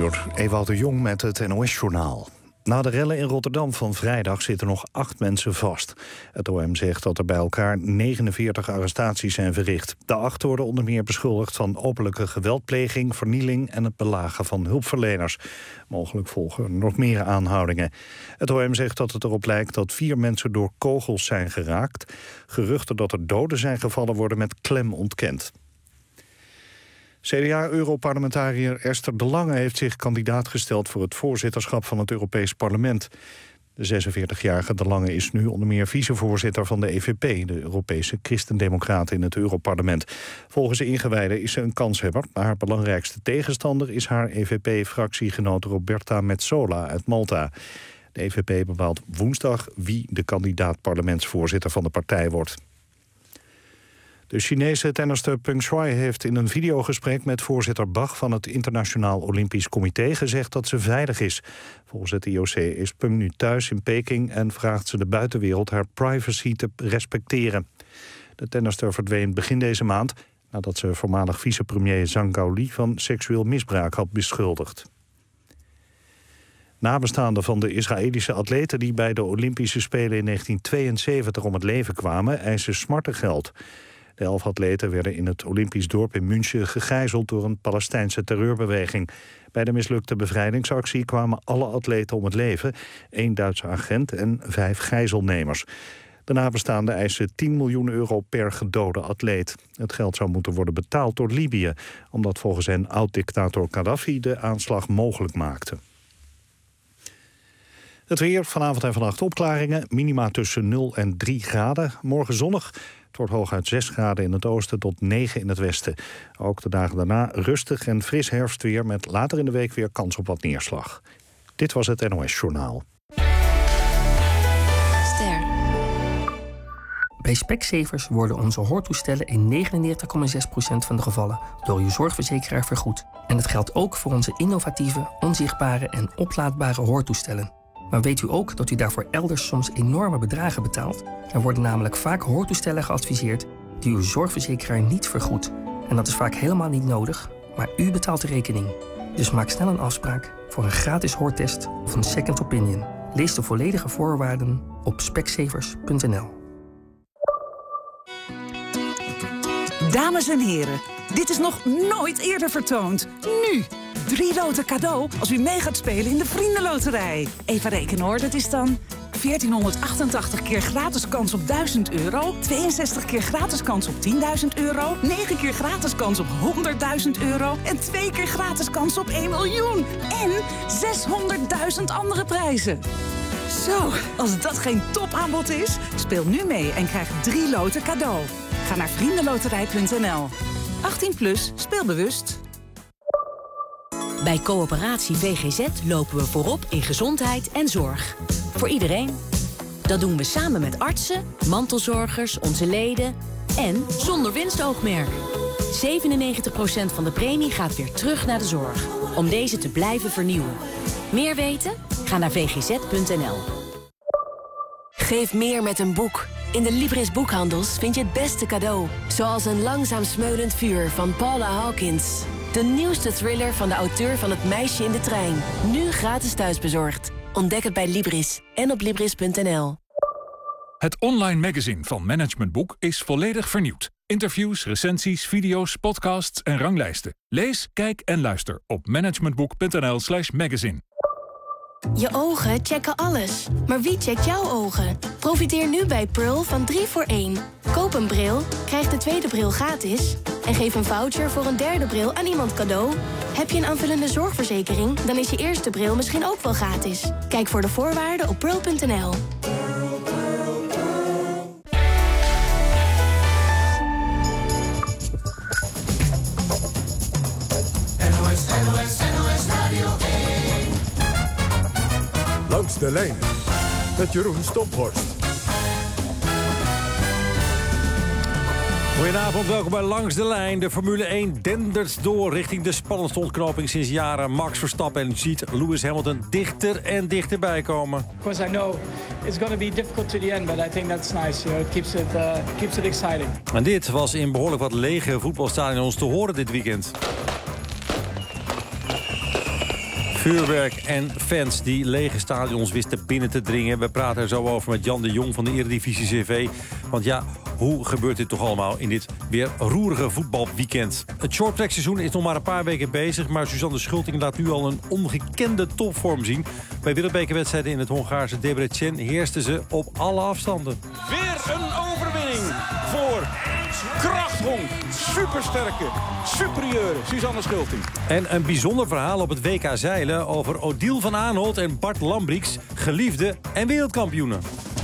uur, Ewout de Jong met het NOS-journaal. Na de rellen in Rotterdam van vrijdag zitten nog 8 mensen vast. Het OM zegt dat er bij elkaar 49 arrestaties zijn verricht. De 8 worden onder meer beschuldigd van openlijke geweldpleging, vernieling en het belagen van hulpverleners. Mogelijk volgen er nog meer aanhoudingen. Het OM zegt dat het erop lijkt dat 4 mensen door kogels zijn geraakt. Geruchten dat er doden zijn gevallen worden met klem ontkend. CDA-europarlementariër Esther De Lange heeft zich kandidaat gesteld voor het voorzitterschap van het Europees Parlement. De 46-jarige De Lange is nu onder meer vicevoorzitter van de EVP, de Europese Christendemocraten in het Europarlement. Volgens de ingewijden is ze een kanshebber, maar haar belangrijkste tegenstander is haar EVP-fractiegenoot Roberta Metsola uit Malta. De EVP bepaalt woensdag wie de kandidaat parlementsvoorzitter van de partij wordt. De Chinese tennister Peng Shuai heeft in een videogesprek met voorzitter Bach van het Internationaal Olympisch Comité gezegd dat ze veilig is. Volgens het IOC is Peng nu thuis in Peking en vraagt ze de buitenwereld haar privacy te respecteren. De tennister verdween begin deze maand nadat ze voormalig vicepremier Zhang Gaoli van seksueel misbruik had beschuldigd. Nabestaanden van de Israëlische atleten die bij de Olympische Spelen in 1972 om het leven kwamen, eisen smartengeld. De 11 atleten werden in het Olympisch dorp in München gegijzeld door een Palestijnse terreurbeweging. Bij de mislukte bevrijdingsactie kwamen alle atleten om het leven, 1 Duitse agent en 5 gijzelnemers. De nabestaanden eisen 10 miljoen euro per gedode atleet. Het geld zou moeten worden betaald door Libië, omdat volgens hen oud-dictator Gaddafi de aanslag mogelijk maakte. Het weer, vanavond en vannacht opklaringen, minima tussen 0 en 3 graden. Morgen zonnig. Het wordt hooguit 6 graden in het oosten tot 9 in het westen. Ook de dagen daarna rustig en fris herfstweer met later in de week weer kans op wat neerslag. Dit was het NOS Journaal. Ster. Bij Specsavers worden onze hoortoestellen in 99,6% van de gevallen door uw zorgverzekeraar vergoed. En dat geldt ook voor onze innovatieve, onzichtbare en oplaadbare hoortoestellen. Maar weet u ook dat u daarvoor elders soms enorme bedragen betaalt? Er worden namelijk vaak hoortoestellen geadviseerd die uw zorgverzekeraar niet vergoedt. En dat is vaak helemaal niet nodig, maar u betaalt de rekening. Dus maak snel een afspraak voor een gratis hoortest of een second opinion. Lees de volledige voorwaarden op specsavers.nl. Dames en heren, dit is nog nooit eerder vertoond. Nu! 3 loten cadeau als u mee gaat spelen in de Vriendenloterij. Even rekenen hoor, dat is dan 1488 keer gratis kans op €1000, 62 keer gratis kans op €10.000, 9 keer gratis kans op €100.000 en 2 keer gratis kans op 1 miljoen. En 600.000 andere prijzen. Zo, als dat geen topaanbod is, speel nu mee en krijg 3 loten cadeau. Ga naar vriendenloterij.nl. 18+, speel bewust. Bij Coöperatie VGZ lopen we voorop in gezondheid en zorg. Voor iedereen. Dat doen we samen met artsen, mantelzorgers, onze leden en zonder winstoogmerk. 97% van de premie gaat weer terug naar de zorg. Om deze te blijven vernieuwen. Meer weten? Ga naar vgz.nl. Geef meer met een boek. In de Libris boekhandels vind je het beste cadeau. Zoals Een langzaam smeulend vuur van Paula Hawkins. De nieuwste thriller van de auteur van Het meisje in de trein. Nu gratis thuisbezorgd. Ontdek het bij Libris en op Libris.nl. Het online magazine van Management Boek is volledig vernieuwd. Interviews, recensies, video's, podcasts en ranglijsten. Lees, kijk en luister op managementboek.nl/magazine. Je ogen checken alles. Maar wie checkt jouw ogen? Profiteer nu bij Pearl van 3 voor 1. Koop een bril, krijg de tweede bril gratis. En geef een voucher voor een derde bril aan iemand cadeau. Heb je een aanvullende zorgverzekering? Dan is je eerste bril misschien ook wel gratis. Kijk voor de voorwaarden op pearl.nl. NOS Radio 1. Langs de lijn met Jeroen Stophorst. Goedenavond, welkom bij Langs de Lijn. De Formule 1 dendert door richting de spannendste ontknoping sinds jaren. Max Verstappen en ziet Lewis Hamilton dichter en dichterbij komen. Of course, I know it's going to be difficult to the end, but I think that's nice. You know, it keeps it exciting. En dit was in behoorlijk wat lege voetbalstadions te horen dit weekend. Vuurwerk en fans die lege stadions wisten binnen te dringen. We praten er zo over met Jan de Jong van de Eredivisie CV. Want ja, hoe gebeurt dit toch allemaal in dit weer roerige voetbalweekend? Het shorttrack seizoen is nog maar een paar weken bezig, maar Suzanne Schulting laat nu al een ongekende topvorm zien. Bij wereldbekerwedstrijden in het Hongaarse Debrecen heersten ze op alle afstanden. Weer een overwinning voor krachthonk, supersterke, superieure Suzanne Schulting. En een bijzonder verhaal op het WK zeilen over Odile van Aanholt en Bart Lambrix, geliefde en wereldkampioenen.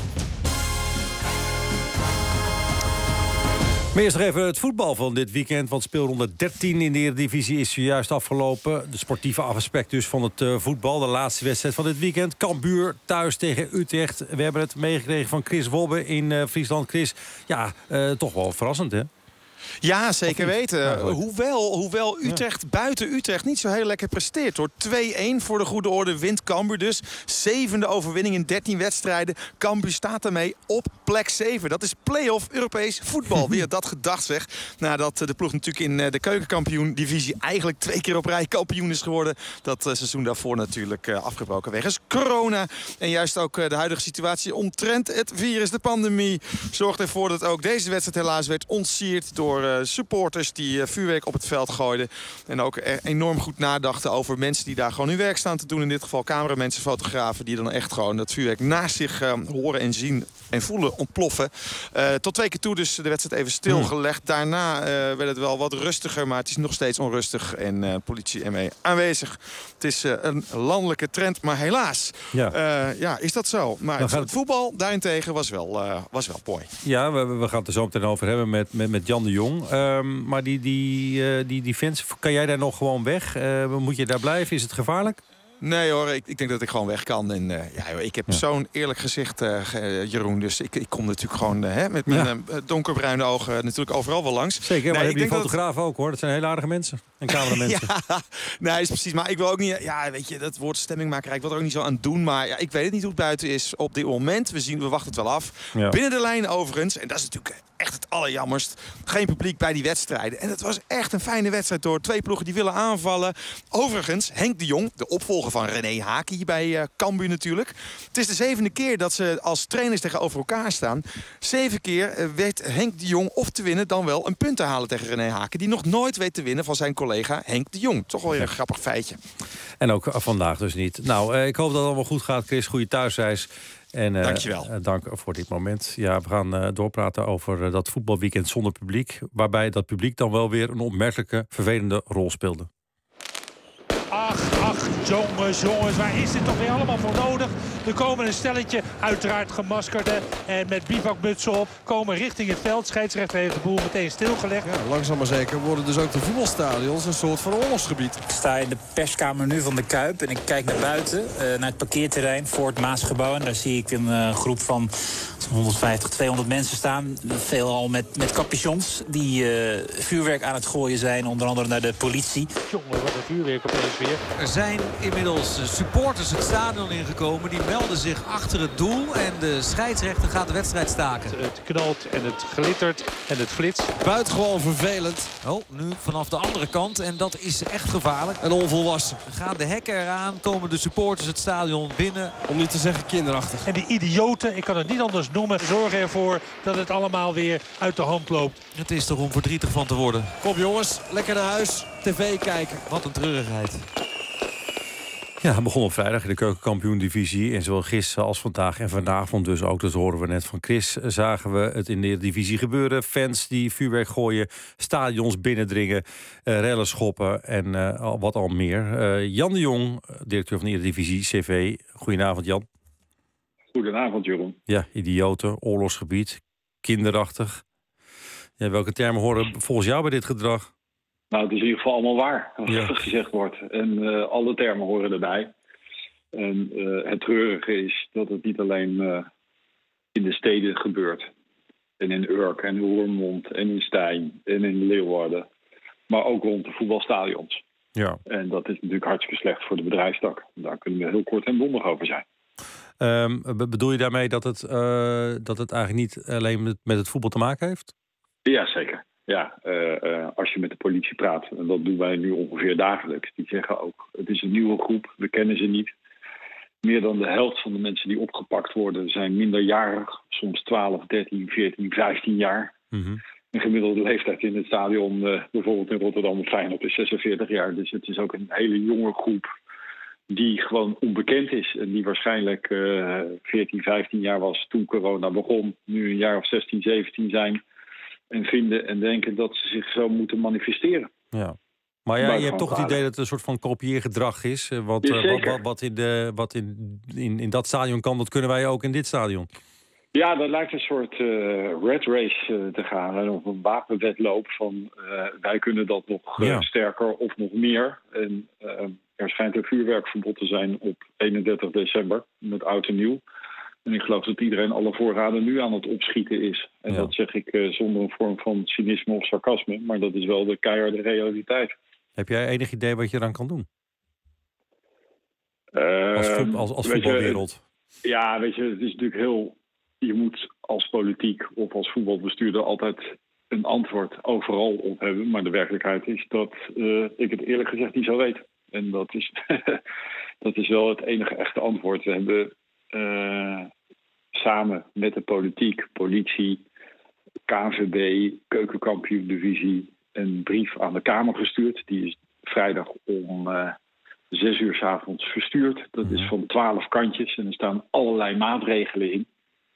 Maar eerst nog even het voetbal van dit weekend. Want speelronde 13 in de Eredivisie is zojuist afgelopen. De sportieve aspect dus van het voetbal. De laatste wedstrijd van dit weekend. Cambuur thuis tegen Utrecht. We hebben het meegekregen van Chris Wobbe in Friesland. Chris, ja, toch wel verrassend, hè? Ja, zeker weten. Ja, hoewel Utrecht buiten Utrecht niet zo heel lekker presteert, hoor. 2-1 voor de goede orde wint Cambuur dus. 7e overwinning in 13 wedstrijden. Cambuur staat daarmee op plek 7. Dat is play-off Europees voetbal. Wie had dat gedacht, zeg? Nadat de ploeg natuurlijk in de keukenkampioen-divisie eigenlijk 2 keer op rij kampioen is geworden. Dat seizoen daarvoor natuurlijk afgebroken wegens corona. En juist ook de huidige situatie omtrent het virus, de pandemie, zorgt ervoor dat ook deze wedstrijd helaas werd ontsierd door supporters die vuurwerk op het veld gooiden. En ook enorm goed nadachten over mensen die daar gewoon hun werk staan te doen. In dit geval cameramensen, fotografen die dan echt gewoon dat vuurwerk naast zich horen en zien en voelen ontploffen. Tot 2 keer toe dus de wedstrijd even stilgelegd. Daarna werd het wel wat rustiger, maar het is nog steeds onrustig. En politie ermee aanwezig. Het is een landelijke trend, maar helaas is dat zo. Maar het voetbal daarentegen was wel mooi. Ja, we gaan het er zo meteen over hebben met Jan de Jong. Maar die fans, kan jij daar nog gewoon weg? Moet je daar blijven? Is het gevaarlijk? Nee hoor, ik denk dat ik gewoon weg kan. En ik heb zo'n eerlijk gezicht, Jeroen. Dus ik kom natuurlijk gewoon met mijn donkerbruine ogen natuurlijk overal wel langs. Zeker, maar die fotografen ook, hoor. Dat zijn hele aardige mensen. En cameramensen. Nee, is precies. Maar ik wil ook niet... Ja, weet je, dat woord stemmingmakerij, ik wil er ook niet zo aan doen. Maar ja, ik weet het niet hoe het buiten is op dit moment. We wachten het wel af. Ja. Binnen de lijn overigens. En dat is natuurlijk echt het allerjammerst. Geen publiek bij die wedstrijden. En het was echt een fijne wedstrijd door 2 ploegen die willen aanvallen. Overigens, Henk de Jong, de opvolger van René Haak hier bij Cambuur natuurlijk. Het is de 7e keer dat ze als trainers tegenover elkaar staan. 7 keer weet Henk de Jong of te winnen dan wel een punt te halen tegen René Haken. Die nog nooit weet te winnen van zijn collega Henk de Jong. Toch wel weer een grappig feitje. En ook vandaag dus niet. Nou, ik hoop dat het allemaal goed gaat, Chris. Goede thuisreis. En dankjewel. Dank voor dit moment. Ja, we gaan doorpraten over dat voetbalweekend zonder publiek. Waarbij dat publiek dan wel weer een opmerkelijke, vervelende rol speelde. Ach, jongens, waar is dit toch weer allemaal voor nodig? Er komen een stelletje, uiteraard gemaskerde en met bivakmutsen op, komen richting het veld. Scheidsrechter heeft de boel meteen stilgelegd. Ja, langzaam maar zeker worden dus ook de voetbalstadions een soort van oorlogsgebied. Ik sta in de perskamer nu van de Kuip en ik kijk naar buiten, naar het parkeerterrein voor het Maasgebouw. En daar zie ik een groep van 150, 200 mensen staan. Veelal met capuchons die vuurwerk aan het gooien zijn, onder andere naar de politie. Jongen, wat een vuurwerk opeens weer. Er zijn inmiddels supporters het stadion ingekomen. Die melden zich achter het doel. En de scheidsrechter gaat de wedstrijd staken. Het knalt en het glittert en het flitst. Buitengewoon vervelend. Oh, nu vanaf de andere kant. En dat is echt gevaarlijk. En onvolwassen. Gaan de hekken eraan, komen de supporters het stadion binnen. Om niet te zeggen kinderachtig. En die idioten, ik kan het niet anders noemen, zorgen ervoor dat het allemaal weer uit de hand loopt. Het is toch om verdrietig van te worden. Kom jongens, lekker naar huis. TV kijken. Wat een treurigheid. Ja, het begon op vrijdag in de keukenkampioen-divisie. En zowel gisteren als vandaag en vanavond dus ook, dat horen we net van Chris, zagen we het in de divisie gebeuren. Fans die vuurwerk gooien, stadions binnendringen, rellen schoppen en wat al meer. Jan de Jong, directeur van de Eredivisie CV. Goedenavond, Jan. Goedenavond, Jeroen. Ja, idioten, oorlogsgebied, kinderachtig. Ja, welke termen horen volgens jou bij dit gedrag? Nou, het is in ieder geval allemaal waar, wat gezegd wordt. En alle termen horen erbij. En het treurige is dat het niet alleen in de steden gebeurt. En in Urk en Roermond en in Stein en in Leeuwarden. Maar ook rond de voetbalstadions. Ja. En dat is natuurlijk hartstikke slecht voor de bedrijfstak. Daar kunnen we heel kort en bondig over zijn. Bedoel je daarmee dat het eigenlijk niet alleen met het voetbal te maken heeft? Ja, zeker. als je met de politie praat, en dat doen wij nu ongeveer dagelijks, die zeggen ook, het is een nieuwe groep, we kennen ze niet. Meer dan de helft van de mensen die opgepakt worden zijn minderjarig, soms 12, 13, 14, 15 jaar. Mm-hmm. Een gemiddelde leeftijd in het stadion, bijvoorbeeld in Rotterdam of Feyenoord, is 46 jaar. Dus het is ook een hele jonge groep die gewoon onbekend is. En die waarschijnlijk 14, 15 jaar was toen corona begon. Nu een jaar of 16, 17 zijn. En vinden en denken dat ze zich zo moeten manifesteren. Ja. Maar ja, je hebt toch het idee dat het een soort van kopieergedrag is. Wat in dat stadion kan, dat kunnen wij ook in dit stadion. Ja, dat lijkt een soort red race te gaan. En of een wapenwedloop van wij kunnen dat nog sterker of nog meer. En er schijnt een vuurwerkverbod te zijn op 31 december met oud en nieuw. En ik geloof dat iedereen alle voorraden nu aan het opschieten is. En dat zeg ik zonder een vorm van cynisme of sarcasme. Maar dat is wel de keiharde realiteit. Heb jij enig idee wat je eraan kan doen? Als voetbalwereld? Weet je, het is natuurlijk heel... Je moet als politiek of als voetbalbestuurder altijd een antwoord overal op hebben. Maar de werkelijkheid is dat ik het eerlijk gezegd niet zou weten. En dat is, dat is wel het enige echte antwoord. We hebben samen met de politiek, politie, KNVB, keukenkampioen-divisie een brief aan de Kamer gestuurd. Die is vrijdag om 6 uur 's avonds verstuurd. Dat is van 12 kantjes en er staan allerlei maatregelen in.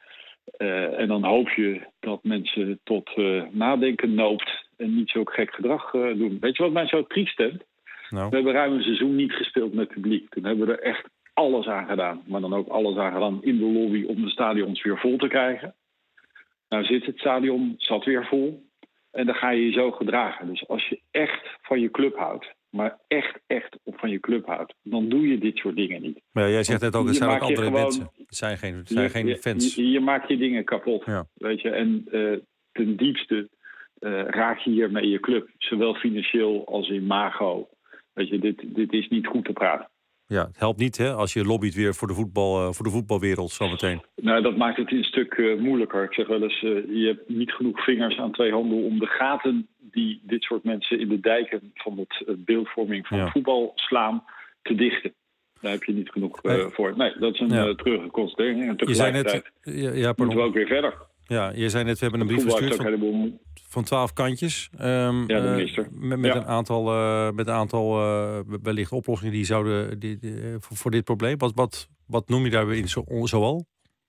En dan hoop je dat mensen tot nadenken noopt en niet zulk gek gedrag doen. Weet je wat mij zo triest stemt? Nou. We hebben ruim een seizoen niet gespeeld met publiek. Toen hebben we er echt alles aan gedaan. Maar dan ook alles aan gedaan in de lobby om de stadions weer vol te krijgen. Nou zit het stadion, zat weer vol. En dan ga je je zo gedragen. Dus als je echt van je club houdt, maar echt van je club houdt, dan doe je dit soort dingen niet. Maar jij zegt net ook, er zijn ook andere mensen. Het zijn geen fans. Je maakt je dingen kapot. Ja. Weet je? En ten diepste raak je hiermee je club. Zowel financieel als in imago. Weet je, dit is niet goed te praten. Ja, het helpt niet, hè, als je lobbyt weer voor de voetbalwereld zometeen. Nou, dat maakt het een stuk moeilijker. Ik zeg wel eens, je hebt niet genoeg vingers aan 2 handen om de gaten die dit soort mensen in de dijken van het beeldvorming van voetbal slaan te dichten. Daar heb je niet genoeg voor. Nee, dat is een treurige constatering. En tegelijkertijd moeten we ook weer verder. Ja, je zei net, we hebben een brief gestuurd van 12 kantjes. De minister. Met een aantal wellicht oplossingen die zouden voor dit probleem. Wat noem je daar in zoal?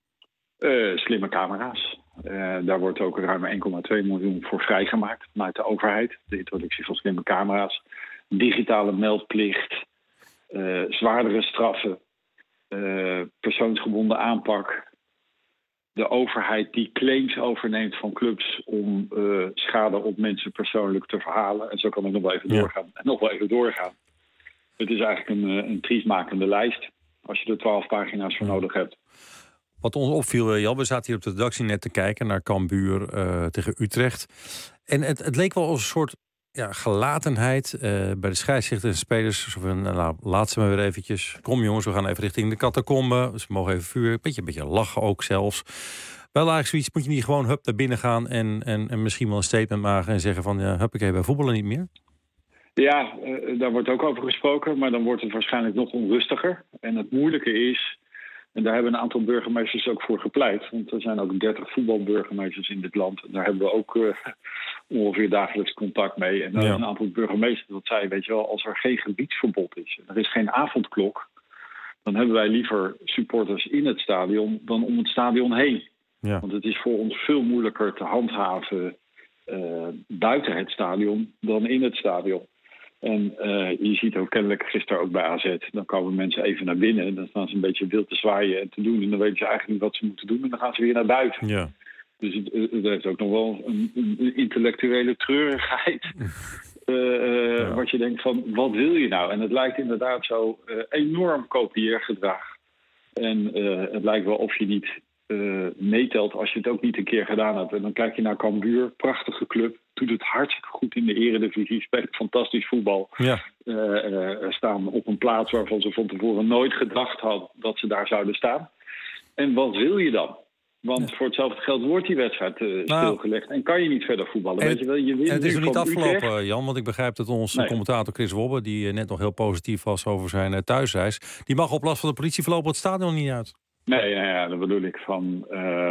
Slimme camera's. Daar wordt ook ruim 1,2 miljoen voor vrijgemaakt vanuit de overheid. De introductie van slimme camera's. Digitale meldplicht. Zwaardere straffen. Persoonsgebonden aanpak. De overheid die claims overneemt van clubs om schade op mensen persoonlijk te verhalen. En zo kan ik nog wel even doorgaan. En nog wel even doorgaan. Het is eigenlijk een triestmakende lijst. Als je er 12 pagina's voor nodig hebt. Wat ons opviel, Jan, we zaten hier op de redactie net te kijken naar Cambuur tegen Utrecht. En het leek wel als een soort gelatenheid bij de scheidsrechters en spelers. Zo van, laat ze maar weer eventjes. Kom jongens, we gaan even richting de catacombe. Ze mogen even vuur. Een beetje lachen ook zelfs. Wel eigenlijk zoiets, moet je niet gewoon naar binnen gaan en misschien wel een statement maken en zeggen van, huppakee, wij voetballen niet meer? Ja, daar wordt ook over gesproken, maar dan wordt het waarschijnlijk nog onrustiger. En het moeilijke is, en daar hebben een aantal burgemeesters ook voor gepleit, want er zijn ook 30 voetbalburgemeesters in dit land. En daar hebben we ook ongeveer dagelijks contact mee. En daar is een aantal burgemeesters dat zei, weet je wel, als er geen gebiedsverbod is, er is geen avondklok, dan hebben wij liever supporters in het stadion dan om het stadion heen. Ja. Want het is voor ons veel moeilijker te handhaven buiten het stadion dan in het stadion. En je ziet ook kennelijk gisteren ook bij AZ. Dan komen mensen even naar binnen. Dan staan ze een beetje wild te zwaaien en te doen. En dan weten ze eigenlijk niet wat ze moeten doen. En dan gaan ze weer naar buiten. Ja. Dus het heeft ook nog wel een intellectuele treurigheid. Wat je denkt van, wat wil je nou? En het lijkt inderdaad zo enorm kopieergedrag. En het lijkt wel of je niet meetelt als je het ook niet een keer gedaan hebt. En dan kijk je naar Cambuur, prachtige club. Doet het hartstikke goed in de eredivisie. Speelt fantastisch voetbal. Ja. Staan op een plaats waarvan ze van tevoren nooit gedacht hadden dat ze daar zouden staan. En wat wil je dan? Want voor hetzelfde geld wordt die wedstrijd stilgelegd. En kan je niet verder voetballen. Weet je wel, je wint het is nog niet afgelopen, Utrecht. Jan. Want ik begrijp dat onze commentator Chris Wobbe, die net nog heel positief was over zijn thuisreis, die mag op last van de politie voorlopig het stadion niet uit. Nee, dat bedoel ik van.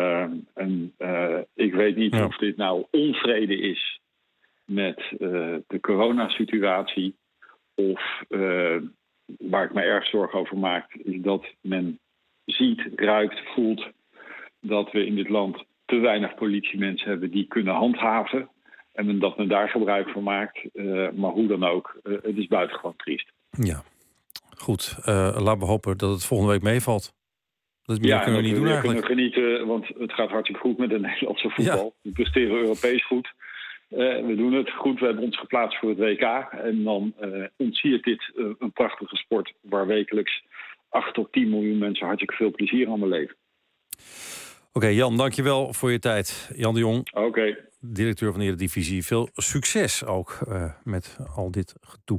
Ik weet niet of dit nou onvrede is met de coronasituatie. Of waar ik me erg zorgen over maak, is dat men ziet, ruikt, voelt dat we in dit land te weinig politiemensen hebben die kunnen handhaven. En dat men daar gebruik van maakt. Maar hoe dan ook, het is buitengewoon triest. Ja, goed. Laten we hopen dat het volgende week meevalt. Dat meer kunnen we niet doen eigenlijk. We kunnen genieten, want het gaat hartstikke goed met de Nederlandse voetbal. Ja. We presteren Europees goed. We doen het goed, we hebben ons geplaatst voor het WK. En dan ontsiert dit een prachtige sport waar wekelijks 8 tot 10 miljoen mensen hartstikke veel plezier aan beleven. Oké, Jan, dankjewel voor je tijd. Jan de Jong, Oké. Directeur van de Eredivisie. Veel succes ook met al dit gedoe.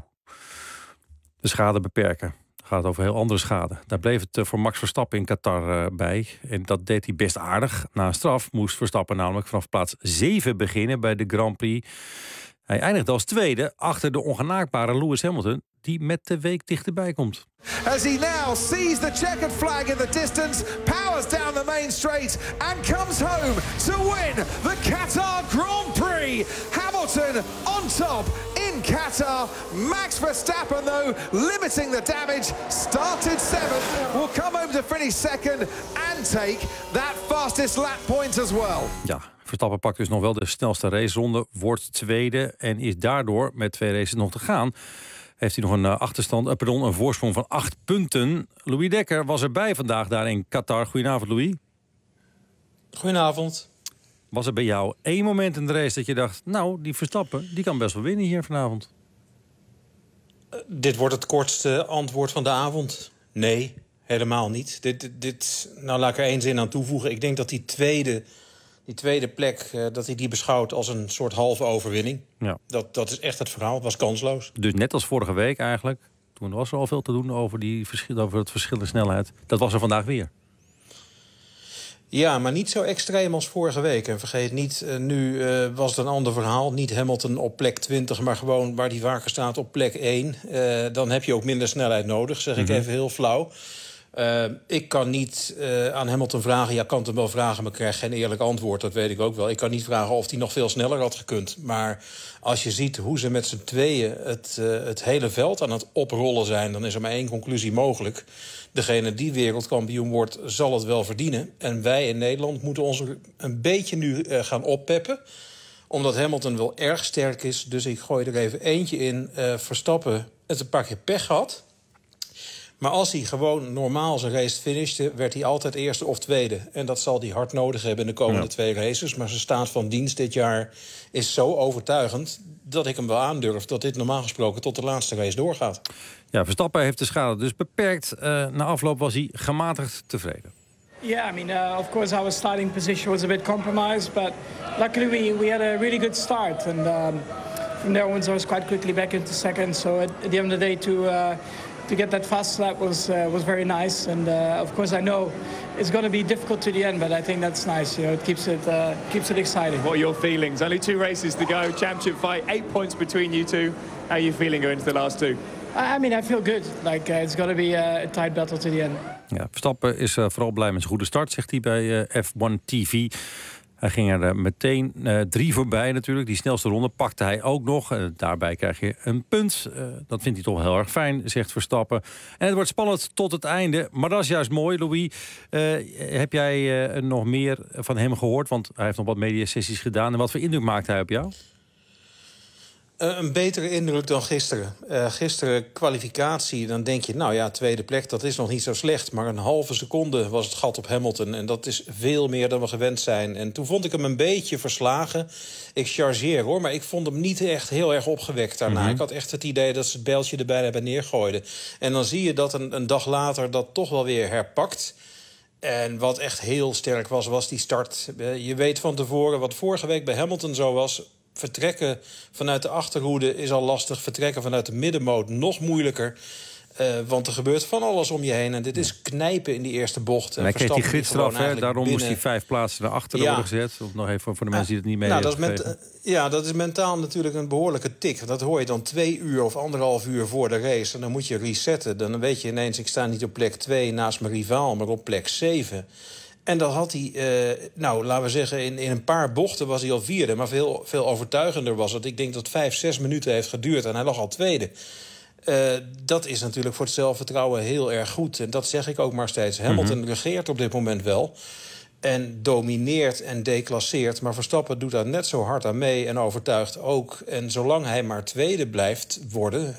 De schade beperken. Het gaat over heel andere schade. Daar bleef het voor Max Verstappen in Qatar bij. En dat deed hij best aardig. Na een straf moest Verstappen namelijk vanaf plaats 7 beginnen bij de Grand Prix. Hij eindigde als tweede achter de ongenaakbare Lewis Hamilton, die met de week dichterbij komt. As he now sees the checkered flag in the distance, powers down the main straight and comes home to win the Qatar Grand Prix. Hamilton on top in Qatar. Max Verstappen, though, limiting the damage, started 7th, will come home to finish 2nd and take that fastest lap point as well. Ja, Verstappen pakt dus nog wel de snelste raceronde, wordt tweede en is daardoor met 2 races nog te gaan. Heeft hij nog een voorsprong van 8 punten. Louis Dekker was erbij vandaag daar in Qatar. Goedenavond, Louis. Goedenavond. Was er bij jou 1 moment in de race dat je dacht, nou, die Verstappen, die kan best wel winnen hier vanavond? Dit wordt het kortste antwoord van de avond. Nee, helemaal niet. Nou, laat ik er 1 zin aan toevoegen. Ik denk dat die tweede plek, dat hij die beschouwt als een soort halve overwinning. Ja. Dat is echt het verhaal. Het was kansloos. Dus net als vorige week eigenlijk. Toen was er al veel te doen over het verschil in snelheid. Dat was er vandaag weer. Ja, maar niet zo extreem als vorige week. En vergeet niet, nu was het een ander verhaal. Niet Hamilton op plek 20, maar gewoon waar die vaker staat op plek 1. Dan heb je ook minder snelheid nodig, zeg ik even heel flauw. Ik kan niet aan Hamilton vragen. Ja, kan het hem wel vragen, maar ik krijg geen eerlijk antwoord. Dat weet ik ook wel. Ik kan niet vragen of hij nog veel sneller had gekund. Maar als je ziet hoe ze met z'n tweeën het hele veld aan het oprollen zijn, dan is er maar 1 conclusie mogelijk. Degene die wereldkampioen wordt, zal het wel verdienen. En wij in Nederland moeten ons een beetje nu gaan oppeppen. Omdat Hamilton wel erg sterk is. Dus ik gooi er even eentje in. Verstappen het een paar keer pech gehad. Maar als hij gewoon normaal zijn race finishte, werd hij altijd eerste of tweede. En dat zal hij hard nodig hebben in de komende 2 races. Maar zijn staat van dienst dit jaar is zo overtuigend dat ik hem wel aandurf dat dit normaal gesproken tot de laatste race doorgaat. Ja, Verstappen heeft de schade dus beperkt. Na afloop was hij gematigd tevreden. Yeah, I mean, of course our starting position was a bit compromised, but luckily we had a really good start. And from there on I was quite quickly back into second. So at the end of the day to get that fast lap was very nice, and of course I know it's going to be difficult to the end, but I think that's nice. You know, it keeps it exciting. What are your feelings? Only 2 races to go, championship fight, 8 points between you two. How are you feeling going into the last 2? I mean, I feel good. Like it's going to be a tight battle to the end. Ja, Verstappen is vooral blij met zijn goede start, zegt hij bij F1 TV. Hij ging er meteen 3 voorbij natuurlijk. Die snelste ronde pakte hij ook nog. Daarbij krijg je een punt. Dat vindt hij toch heel erg fijn, zegt Verstappen. En het wordt spannend tot het einde. Maar dat is juist mooi, Louis. Heb jij nog meer van hem gehoord? Want hij heeft nog wat mediasessies gedaan. En wat voor indruk maakt hij op jou? Een betere indruk dan gisteren. Gisteren kwalificatie, dan denk je, nou ja, tweede plek, dat is nog niet zo slecht. Maar een halve seconde was het gat op Hamilton. En dat is veel meer dan we gewend zijn. En toen vond ik hem een beetje verslagen. Ik chargeer hoor, maar ik vond hem niet echt heel erg opgewekt daarna. Ik had echt het idee dat ze het bijltje erbij hebben neergooiden. En dan zie je dat een dag later dat toch wel weer herpakt. En wat echt heel sterk was die start. Je weet van tevoren wat vorige week bij Hamilton zo was. Vertrekken vanuit de achterhoede is al lastig. Vertrekken vanuit de middenmoot nog moeilijker. Want er gebeurt van alles om je heen. En dit is knijpen in die eerste bocht. En hij kreeg die gridstraf, daarom moest hij 5 plaatsen naar achteren worden gezet. Of nog even voor de mensen die het niet mee hebben. Dat is mentaal natuurlijk een behoorlijke tik. Dat hoor je dan 2 uur of 1,5 uur voor de race. En dan moet je resetten. Dan weet je ineens, ik sta niet op plek 2 naast mijn rivaal, maar op plek 7. En dan had hij, laten we zeggen, in een paar bochten was hij al 4e. Maar veel overtuigender was het. Ik denk dat 5-6 minuten heeft geduurd en hij lag al 2e. Dat is natuurlijk voor het zelfvertrouwen heel erg goed. En dat zeg ik ook maar steeds. Hamilton regeert op dit moment wel. En domineert en declasseert. Maar Verstappen doet daar net zo hard aan mee en overtuigt ook. En zolang hij maar 2e blijft worden,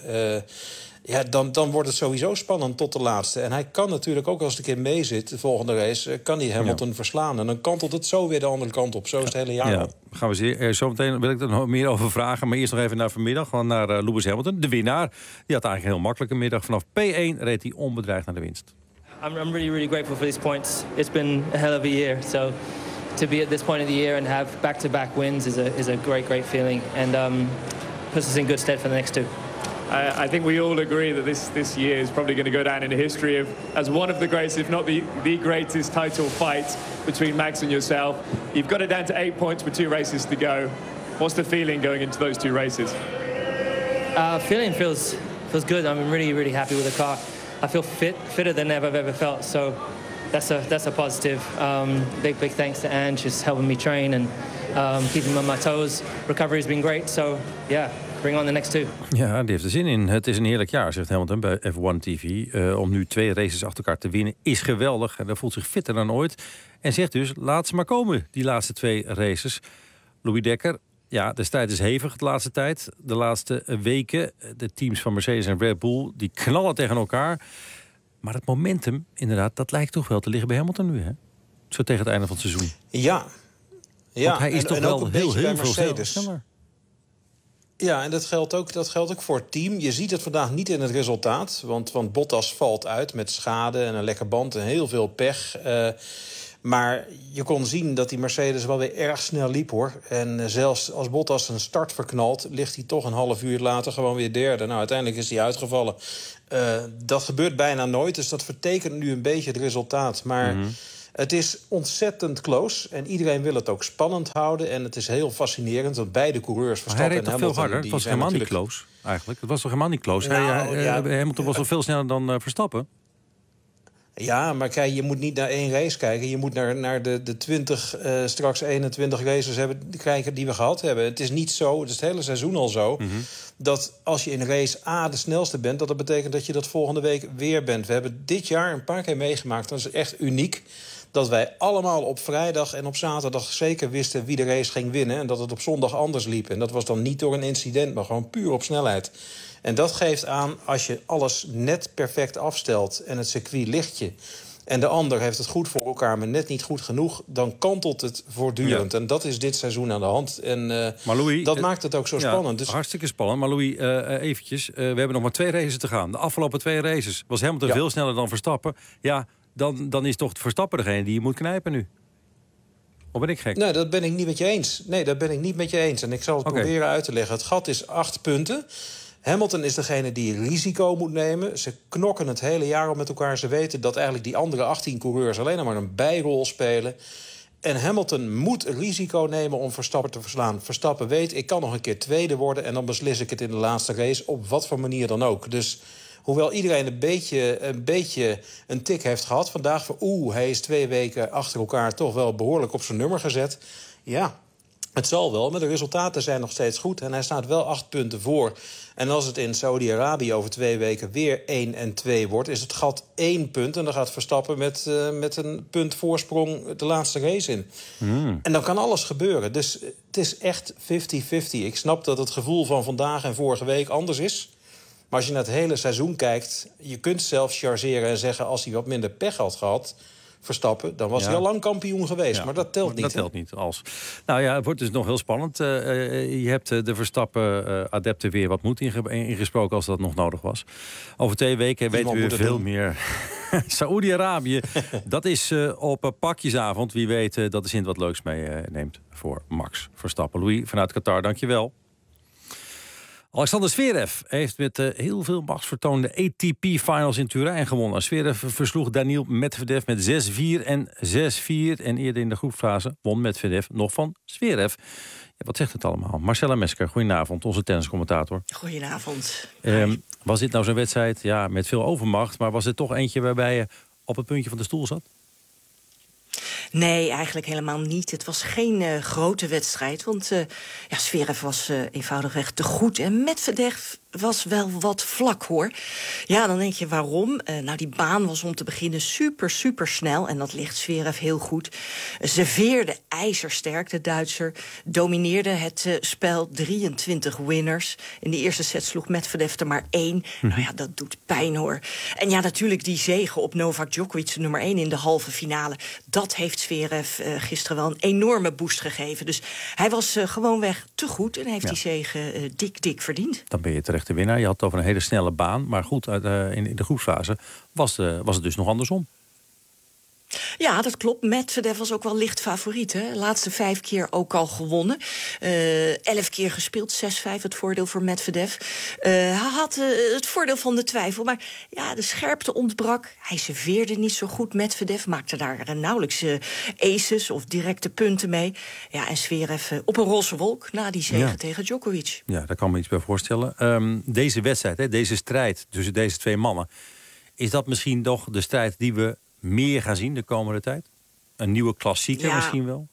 dan wordt het sowieso spannend tot de laatste. En hij kan natuurlijk ook, als het een keer mee zit, de volgende race, kan hij Hamilton verslaan. En dan kantelt het zo weer de andere kant op. Zo is het hele jaar al. Gaan we zo meteen wil ik er nog meer over vragen. Maar eerst nog even naar vanmiddag, gewoon naar Lewis Hamilton, de winnaar. Die had eigenlijk een heel makkelijke middag. Vanaf P1 reed hij onbedreigd naar de winst. I'm really, really grateful for these points. It's been a hell of a year. So to be at this point of the year and have back-to-back wins is a great feeling. And puts us in good stead for the next 2. I think we all agree that this year is probably going to go down in the history as one of the greatest, if not the greatest title fight between Max and yourself. You've got it down to 8 points with 2 races to go. What's the feeling going into those 2 races? Feeling feels good. I'm really, really happy with the car. I feel fitter than I've ever felt. So that's a positive. Big thanks to Ange, just helping me train and keeping me on my toes. Recovery's been great. So yeah. Bring on the next 2. Ja, die heeft er zin in. Het is een heerlijk jaar, zegt Hamilton bij F1 TV. Om nu 2 races achter elkaar te winnen is geweldig. En hij voelt zich fitter dan ooit. En zegt dus, laat ze maar komen, die laatste 2 races. Louis Dekker, ja, de strijd is hevig de laatste tijd. De laatste weken, de teams van Mercedes en Red Bull, die knallen tegen elkaar. Maar het momentum, inderdaad, dat lijkt toch wel te liggen bij Hamilton nu, hè? Zo tegen het einde van het seizoen. Ja. Want hij is toch wel heel veel sneller. Ja, en dat geldt ook voor het team. Je ziet het vandaag niet in het resultaat. Want Bottas valt uit met schade en een lekker band en heel veel pech. Maar je kon zien dat die Mercedes wel weer erg snel liep, hoor. En zelfs als Bottas een start verknalt, ligt hij toch een half uur later gewoon weer 3e. Nou, uiteindelijk is hij uitgevallen. Dat gebeurt bijna nooit, dus dat vertekent nu een beetje het resultaat. Maar het is ontzettend close en iedereen wil het ook spannend houden. En het is heel fascinerend, want beide coureurs Verstappen en Hamilton... Hij reed toch veel harder? Het was helemaal niet close, eigenlijk. Het was toch helemaal niet close? Hamilton was nog veel sneller dan Verstappen? Ja, maar kijk, je moet niet naar 1 race kijken. Je moet naar de 20, straks 21 races kijken die we gehad hebben. Het is niet zo, het is het hele seizoen al zo... dat als je in race A de snelste bent, dat betekent dat je dat volgende week weer bent. We hebben dit jaar een paar keer meegemaakt, dat is echt uniek... dat wij allemaal op vrijdag en op zaterdag zeker wisten wie de race ging winnen... en dat het op zondag anders liep. En dat was dan niet door een incident, maar gewoon puur op snelheid. En dat geeft aan, als je alles net perfect afstelt en het circuit ligt je... en de ander heeft het goed voor elkaar, maar net niet goed genoeg... dan kantelt het voortdurend. Ja. En dat is dit seizoen aan de hand. En maar Louis, dat maakt het ook zo spannend. Dus... Hartstikke spannend. Maar Louis, eventjes, we hebben nog maar 2 races te gaan. De afgelopen 2 races was Hamilton veel sneller dan Verstappen. Ja, dan is toch Verstappen degene die je moet knijpen nu. Of ben ik gek? Nee, dat ben ik niet met je eens. En ik zal het proberen uit te leggen. Het gat is 8 punten... Hamilton is degene die risico moet nemen. Ze knokken het hele jaar op met elkaar. Ze weten dat eigenlijk die andere 18 coureurs alleen maar een bijrol spelen. En Hamilton moet risico nemen om Verstappen te verslaan. Verstappen weet, ik kan nog een keer 2e worden... en dan beslis ik het in de laatste race, op wat voor manier dan ook. Dus hoewel iedereen een beetje een tik heeft gehad vandaag... van hij is 2 weken achter elkaar toch wel behoorlijk op zijn nummer gezet... ja. Het zal wel, maar de resultaten zijn nog steeds goed. En hij staat wel 8 punten voor. En als het in Saudi-Arabië over 2 weken weer 1 en 2 wordt... is het gat 1 punt. En dan gaat Verstappen met een punt voorsprong de laatste race in. En dan kan alles gebeuren. Dus het is echt 50-50. Ik snap dat het gevoel van vandaag en vorige week anders is. Maar als je naar het hele seizoen kijkt... je kunt zelfs chargeren en zeggen... als hij wat minder pech had gehad... Verstappen, dan was hij al lang kampioen geweest. Maar dat telt niet. Dat telt niet als. Nou ja, het wordt dus nog heel spannend. Je hebt de Verstappen-adepten weer wat moed ingesproken... als dat nog nodig was. Over 2 weken weten we veel meer. Saoedi-Arabië, dat is op pakjesavond. Wie weet dat de Sint wat leuks meeneemt voor Max Verstappen. Louis, vanuit Qatar, dank je wel. Alexander Zverev heeft met heel veel machtsvertoon de ATP-finals in Turijn gewonnen. Zverev versloeg Daniil Medvedev met 6-4 en 6-4. En eerder in de groepsfase won Medvedev nog van Zverev. Ja, wat zegt het allemaal? Marcella Mesker, goedenavond, onze tenniscommentator. Goedenavond. Was dit nou zo'n wedstrijd met veel overmacht, maar was het toch eentje waarbij je op het puntje van de stoel zat? Nee, eigenlijk helemaal niet. Het was geen grote wedstrijd, want Zverev was eenvoudigweg te goed. En Medvedev was wel wat vlak, hoor. Ja, dan denk je, waarom? Die baan was om te beginnen super snel. En dat ligt Zverev heel goed. Serveerde ijzersterk, de Duitser. Domineerde het spel, 23 winners. In de eerste set sloeg Medvedev er maar 1. Nou ja, dat doet pijn, hoor. En ja, natuurlijk die zege op Novak Djokovic, de nummer 1 in de halve finale. Dat heeft Zverev gisteren wel een enorme boost gegeven. Dus hij was gewoonweg te goed en heeft die zege dik verdiend. Dan ben je terecht de winnaar. Je had het over een hele snelle baan. Maar goed, in de groepsfase was het dus nog andersom. Ja, dat klopt. Medvedev was ook wel licht favoriet. Hè? De laatste 5 keer ook al gewonnen. 11 keer gespeeld, 6-5 het voordeel voor Medvedev. Hij had het voordeel van de twijfel. Maar ja, de scherpte ontbrak. Hij serveerde niet zo goed. Medvedev maakte daar nauwelijks aces of directe punten mee. Ja, en Zverev op een roze wolk na die zege tegen Djokovic. Ja, daar kan me iets bij voorstellen. Deze wedstrijd, deze strijd tussen deze twee mannen, is dat misschien toch de strijd die we meer gaan zien de komende tijd? Een nieuwe klassieker misschien wel?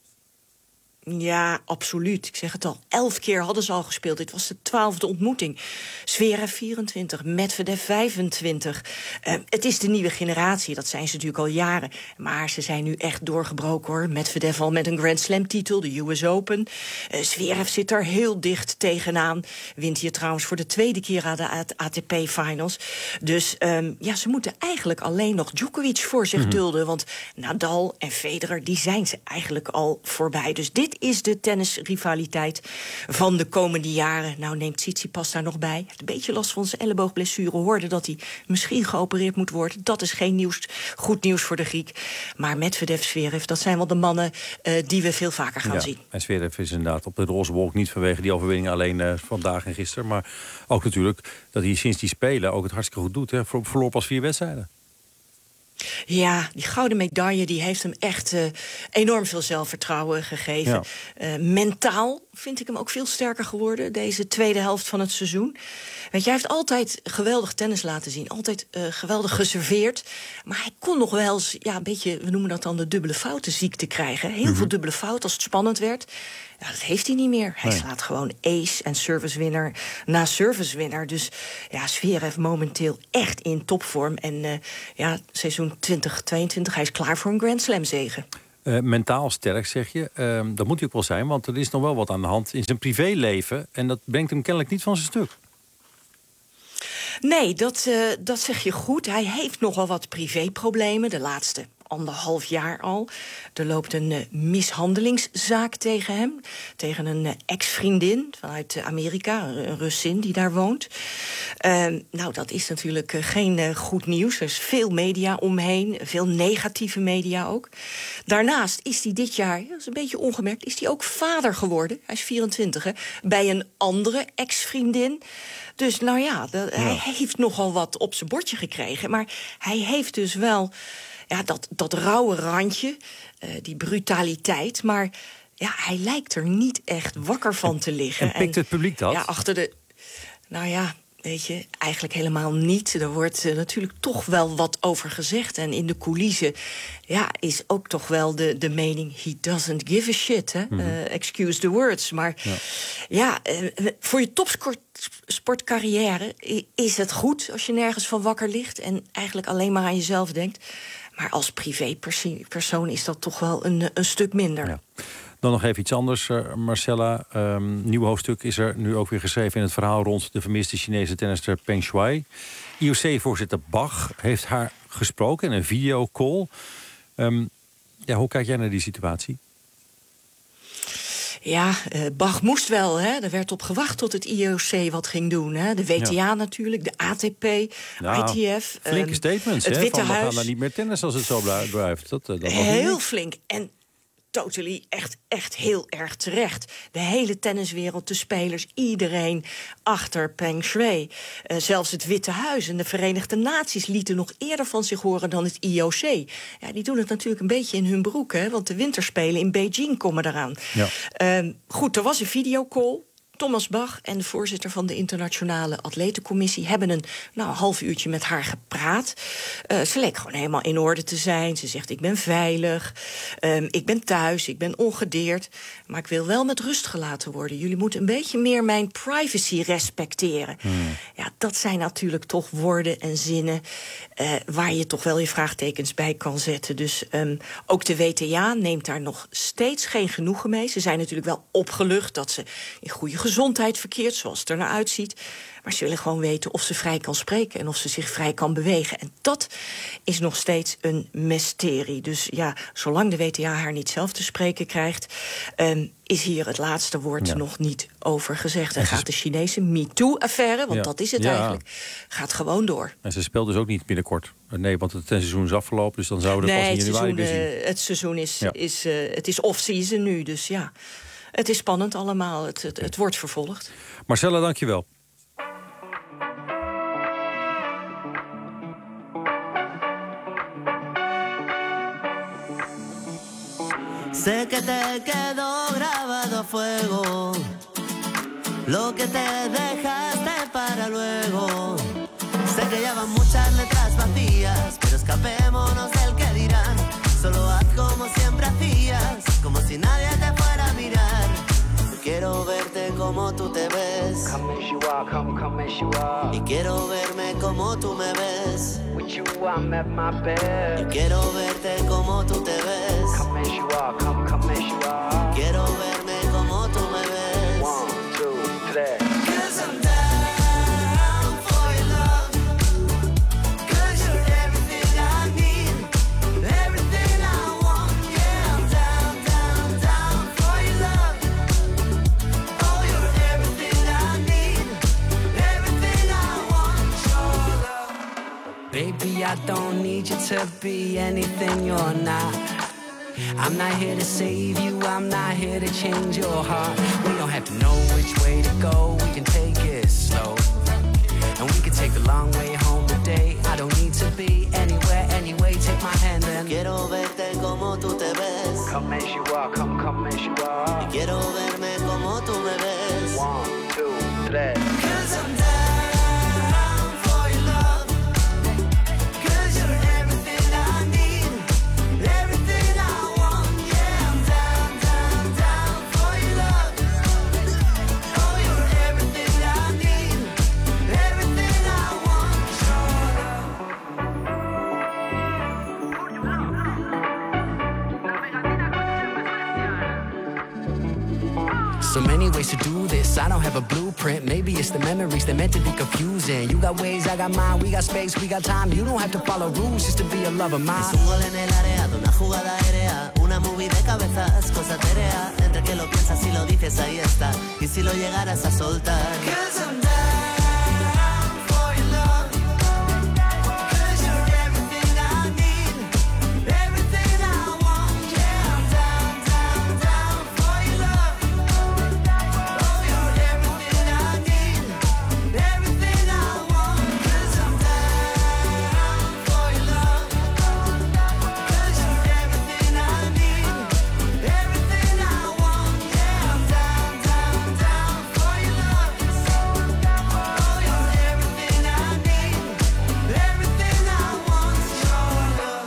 Ja, absoluut. Ik zeg het al. 11 keer hadden ze al gespeeld. Dit was de 12e ontmoeting. Zverev 24, Medvedev 25. Het is de nieuwe generatie, dat zijn ze natuurlijk al jaren. Maar ze zijn nu echt doorgebroken, hoor. Medvedev al met een Grand Slam titel, de US Open. Zverev zit er heel dicht tegenaan. Wint hier trouwens voor de 2e keer aan de ATP Finals. Dus ze moeten eigenlijk alleen nog Djokovic voor zich dulden. Want Nadal en Federer, die zijn ze eigenlijk al voorbij. Dus dit is de tennisrivaliteit van de komende jaren. Nou neemt Tsitsipas daar nog bij. Hij heeft een beetje last van zijn elleboogblessure. Hoorde dat hij misschien geopereerd moet worden. Dat is geen nieuws. Goed nieuws voor de Griek. Maar Medvedev, Zverev, dat zijn wel de mannen die we veel vaker gaan zien. En Zverev is inderdaad op de roze wolk, niet vanwege die overwinning alleen vandaag en gisteren. Maar ook natuurlijk dat hij sinds die Spelen ook het hartstikke goed doet. Hè. Verloor pas 4 wedstrijden. Ja, die gouden medaille die heeft hem echt enorm veel zelfvertrouwen gegeven. Ja. Mentaal vind ik hem ook veel sterker geworden, deze tweede helft van het seizoen. Weet je, hij heeft altijd geweldig tennis laten zien. Altijd geweldig geserveerd. Maar hij kon nog wel eens, een beetje, we noemen dat dan de dubbele foutenziekte krijgen. Heel veel dubbele fouten als het spannend werd. Ja, dat heeft hij niet meer. Hij slaat gewoon ace en servicewinner na servicewinner. Dus ja, Zverev momenteel echt in topvorm. En seizoen 2022, hij is klaar voor een Grand Slam zege. Mentaal sterk, zeg je. Dat moet hij ook wel zijn, want er is nog wel wat aan de hand in zijn privéleven. En dat brengt hem kennelijk niet van zijn stuk. Nee, dat zeg je goed. Hij heeft nogal wat privéproblemen, de laatste 1,5 jaar al. Er loopt een mishandelingszaak tegen hem. Tegen een ex-vriendin vanuit Amerika, een Russin die daar woont. Dat is natuurlijk geen goed nieuws. Er is veel media omheen, veel negatieve media ook. Daarnaast is hij dit jaar, dat is een beetje ongemerkt, is hij ook vader geworden. Hij is 24, bij een andere ex-vriendin. Dus hij heeft nogal wat op zijn bordje gekregen. Maar hij heeft dus wel dat rauwe randje, die brutaliteit. Maar hij lijkt er niet echt wakker van te liggen. En pikt het publiek dat? Ja, achter de... weet je, eigenlijk helemaal niet. Er wordt natuurlijk toch wel wat over gezegd. En in de coulissen is ook toch wel de mening... he doesn't give a shit, hè? Excuse the words. Maar voor je topsportcarrière is het goed... als je nergens van wakker ligt en eigenlijk alleen maar aan jezelf denkt. Maar als privépersoon is dat toch wel een stuk minder. Ja. Dan nog even iets anders, Marcella. Nieuw hoofdstuk is er nu ook weer geschreven in het verhaal rond de vermiste Chinese tennister Peng Shuai. IOC-voorzitter Bach heeft haar gesproken in een videocall. Hoe kijk jij naar die situatie? Ja, Bach moest wel. Hè. Er werd op gewacht tot het IOC wat ging doen. Hè. De WTA natuurlijk, de ATP, ITF. Flinke statements, het hè? Witte Van, we Huis. gaan daar niet meer tennis als het zo blijft. Dat heel flink. En totally echt heel erg terecht. De hele tenniswereld, de spelers, iedereen achter Peng Shuai. Zelfs het Witte Huis en de Verenigde Naties lieten nog eerder van zich horen dan het IOC. Ja, die doen het natuurlijk een beetje in hun broek, hè, want de winterspelen in Beijing komen eraan. Ja. Goed, er was een videocall. Thomas Bach en de voorzitter van de Internationale Atletencommissie hebben een half uurtje met haar gepraat. Ze leek gewoon helemaal in orde te zijn. Ze zegt, ik ben veilig, ik ben thuis, ik ben ongedeerd. Maar ik wil wel met rust gelaten worden. Jullie moeten een beetje meer mijn privacy respecteren. Ja, dat zijn natuurlijk toch woorden en zinnen waar je toch wel je vraagtekens bij kan zetten. Dus ook de WTA neemt daar nog steeds geen genoegen mee. Ze zijn natuurlijk wel opgelucht dat ze in goede gezondheid verkeert, zoals het er naar uitziet. Maar ze willen gewoon weten of ze vrij kan spreken en of ze zich vrij kan bewegen. En dat is nog steeds een mysterie. Dus ja, zolang de WTA haar niet zelf te spreken krijgt, is hier het laatste woord nog niet over gezegd. En gaat de Chinese MeToo-affaire, want dat is het eigenlijk, gaat gewoon door. En ze speelt dus ook niet binnenkort. Nee, want het seizoen is afgelopen, dus dan zouden we pas in januari weer zien. Het seizoen is off-season nu, dus ja. Het is spannend allemaal, het wordt vervolgd. Marcella, dank je wel. Sé que te quedó grabado a fuego lo que te dejaste para luego. Sé que ya van muchas letras vacías, pero escapémonos del que dirán. Solo haz como siempre hacías, como si nadie te fuera a mirar. Quiero verte como tú te ves. Come as you are, come as you are. Y quiero verme como tú me ves. With you I'm at my best. Yo quiero verte como tú te ves. Come as you are, come as you are. Quiero verme como tú me ves. 1, 2, 3. 'Cause I'm down for your love. 'Cause you're everything I need. Everything I want. Yeah, I'm down, down, down for your love. Oh, you're everything I need. Everything I want. Your love. Baby, I don't need you to be anything you're not. I'm not here to save you, I'm not here to change your heart. We don't have to know which way to go, we can take it slow. And we can take the long way home today. I don't need to be anywhere, anyway, take my hand and quiero verte como tú te ves. Come as you are, come as you are. Y quiero verme como tú me ves. 1, 2, 3. 'Cause I'm down for your love. 'Cause you're everything I need. Everything I want. Yeah, I'm down, down, down for your love. Oh, you're everything I need. Everything I want. So many ways to do this, I don't have a blueprint. Maybe it's the memories, they're meant to be confusing. You got ways, I got mine, we got space, we got time. You don't have to follow rules just to be a lover of mine. Es un gol en el área, una jugada aérea, una movie de cabezas, cosa terea. Entre que lo piensas y lo dices, ahí está. Y si lo llegaras a soltar. 'Cause I'm down for your love. 'Cause you're everything I need. Everything I want. Yeah, I'm down, down, down for your love. Oh, you're everything I need. Everything I want. 'Cause I'm down for your love. 'Cause you're everything I need. Everything I want. Yeah, I'm down, down, down for your love. Oh, you're everything I need. Everything I want. Your love.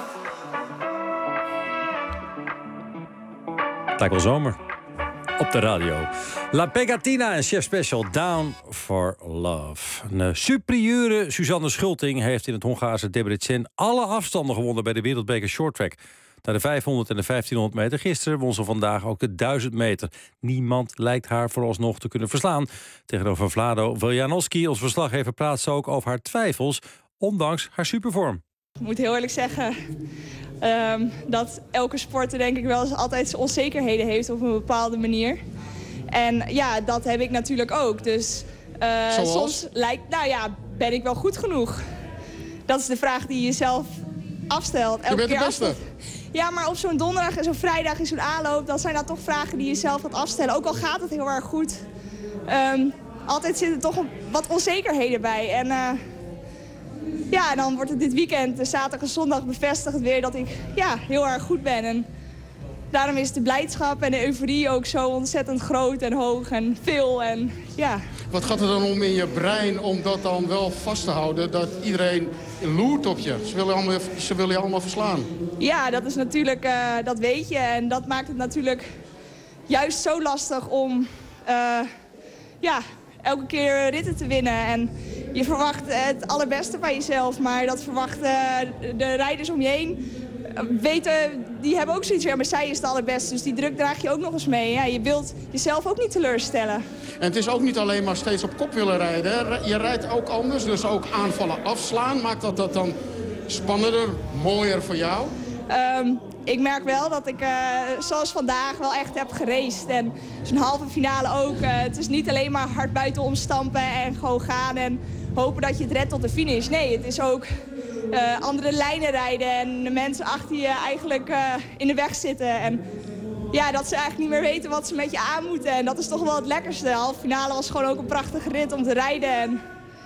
Het lijkt wel zomer. Op de radio. La Pegatina en Chef Special Down for Love. Een superieure Suzanne Schulting heeft in het Hongaarse Debrecen alle afstanden gewonnen bij de Wereldbeker Shorttrack. Na de 500 en de 1500 meter gisteren won ze vandaag ook de 1000 meter. Niemand lijkt haar vooralsnog te kunnen verslaan. Tegenover Vlado Veljanovski, ons verslaggever, praat ze ook over haar twijfels, ondanks haar supervorm. Ik moet heel eerlijk zeggen dat elke sporter denk ik wel eens altijd zijn onzekerheden heeft op een bepaalde manier. En ja, dat heb ik natuurlijk ook. Dus soms ben ik wel goed genoeg? Dat is de vraag die je jezelf afstelt. Je bent de beste. Ja, maar op zo'n donderdag en zo'n vrijdag in zo'n aanloop... dan zijn dat toch vragen die je zelf gaat afstellen. Ook al gaat het heel erg goed. Altijd zitten er toch wat onzekerheden bij. En en dan wordt het dit weekend, zaterdag en zondag, bevestigd weer dat ik heel erg goed ben. En daarom is de blijdschap en de euforie ook zo ontzettend groot en hoog en veel. En, ja. Wat gaat er dan om in je brein om dat dan wel vast te houden? Dat iedereen loert op je. Ze willen je allemaal verslaan. Ja, dat is natuurlijk, dat weet je. En dat maakt het natuurlijk juist zo lastig om elke keer ritten te winnen. En je verwacht het allerbeste van jezelf, maar dat verwachten de rijders om je heen. Die hebben ook zoiets van, maar zij is het allerbeste. Dus die druk draag je ook nog eens mee. Ja, je wilt jezelf ook niet teleurstellen. En het is ook niet alleen maar steeds op kop willen rijden. Hè? Je rijdt ook anders, dus ook aanvallen afslaan. Maakt dat dan spannender, mooier voor jou? Ik merk wel dat ik, zoals vandaag, wel echt heb geraced. En zo'n halve finale ook. Het is niet alleen maar hard buitenom stampen en gewoon gaan en hopen dat je het redt tot de finish. Nee, het is ook andere lijnen rijden en de mensen achter je eigenlijk in de weg zitten. En ja, dat ze eigenlijk niet meer weten wat ze met je aan moeten. En dat is toch wel het lekkerste. De halve finale was gewoon ook een prachtige rit om te rijden. En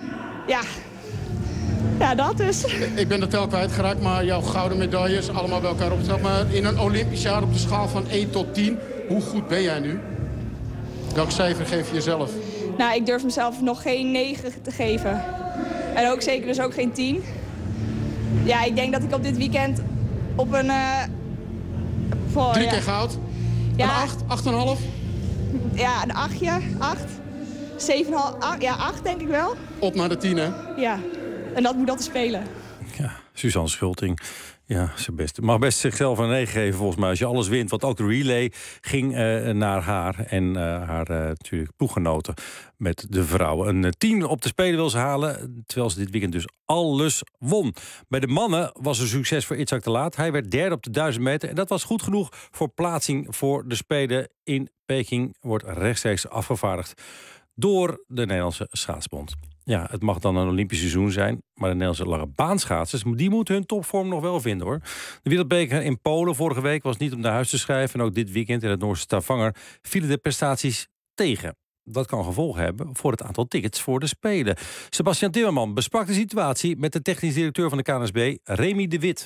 ja, dat dus. Ik ben de tel kwijtgeraakt, maar jouw gouden medailles allemaal bij elkaar opgeteld. Maar in een Olympisch jaar op de schaal van 1 tot 10, hoe goed ben jij nu? Welk cijfer geef je jezelf? Nou, ik durf mezelf nog geen 9 te geven. En ook zeker dus ook geen 10. Ja, ik denk dat ik op dit weekend op een... 3 keer goud? Ja. Een 8, 8,5? Ja, een 8, 8. 7,5, 8 denk ik wel. Op naar de 10, hè? Ja, en dat moet altijd spelen. Ja, Suzanne Schulting. Ja, ze mag best zichzelf een 9 geven volgens mij. Als je alles wint, want ook de relay ging naar haar. En haar natuurlijk ploeggenoten met de vrouwen. Een 10 op de Spelen wil ze halen, terwijl ze dit weekend dus alles won. Bij de mannen was er succes voor Itzhak de Laat. Hij werd derde op de 1000 meter. En dat was goed genoeg voor plaatsing voor de Spelen in Peking. Wordt rechtstreeks afgevaardigd door de Nederlandse Schaatsbond. Ja, het mag dan een Olympisch seizoen zijn, maar de Nederlandse lange baanschaatsers, die moeten hun topvorm nog wel vinden, hoor. De Wereldbeker in Polen vorige week was niet om naar huis te schrijven. En ook dit weekend in het Noorse Stavanger vielen de prestaties tegen. Dat kan gevolgen hebben voor het aantal tickets voor de Spelen. Sebastian Timmerman besprak de situatie met de technisch directeur van de KNSB, Remy de Wit.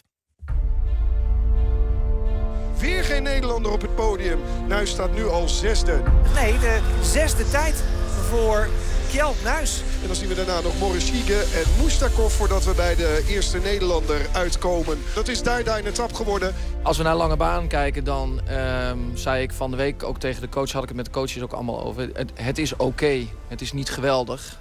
Weer geen Nederlander op het podium. Nuis staat nu al 6e. Nee, de 6e tijd voor Kjeld Nuis. En dan zien we daarna nog Morishige en Mustakov voordat we bij de eerste Nederlander uitkomen. Dat is daar in de trap geworden. Als we naar lange baan kijken, dan zei ik van de week ook tegen de coach, had ik het met de coaches ook allemaal over. Het is oké. Het is niet geweldig.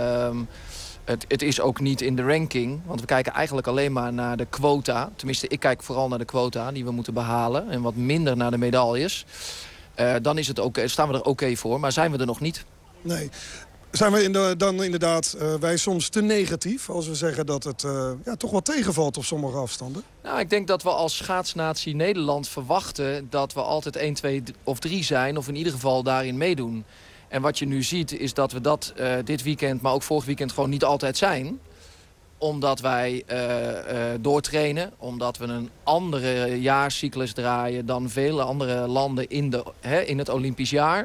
Het is ook niet in de ranking, want we kijken eigenlijk alleen maar naar de quota. Tenminste, ik kijk vooral naar de quota die we moeten behalen en wat minder naar de medailles. Dan is het staan we er oké voor, maar zijn we er nog niet? Nee. Zijn we dan inderdaad wij soms te negatief als we zeggen dat het toch wel tegenvalt op sommige afstanden? Nou, ik denk dat we als schaatsnatie Nederland verwachten dat we altijd 1, 2 of 3 zijn, of in ieder geval daarin meedoen. En wat je nu ziet is dat we dat dit weekend, maar ook vorig weekend gewoon niet altijd zijn. Omdat wij doortrainen, omdat we een andere jaarcyclus draaien dan vele andere landen in het Olympisch jaar.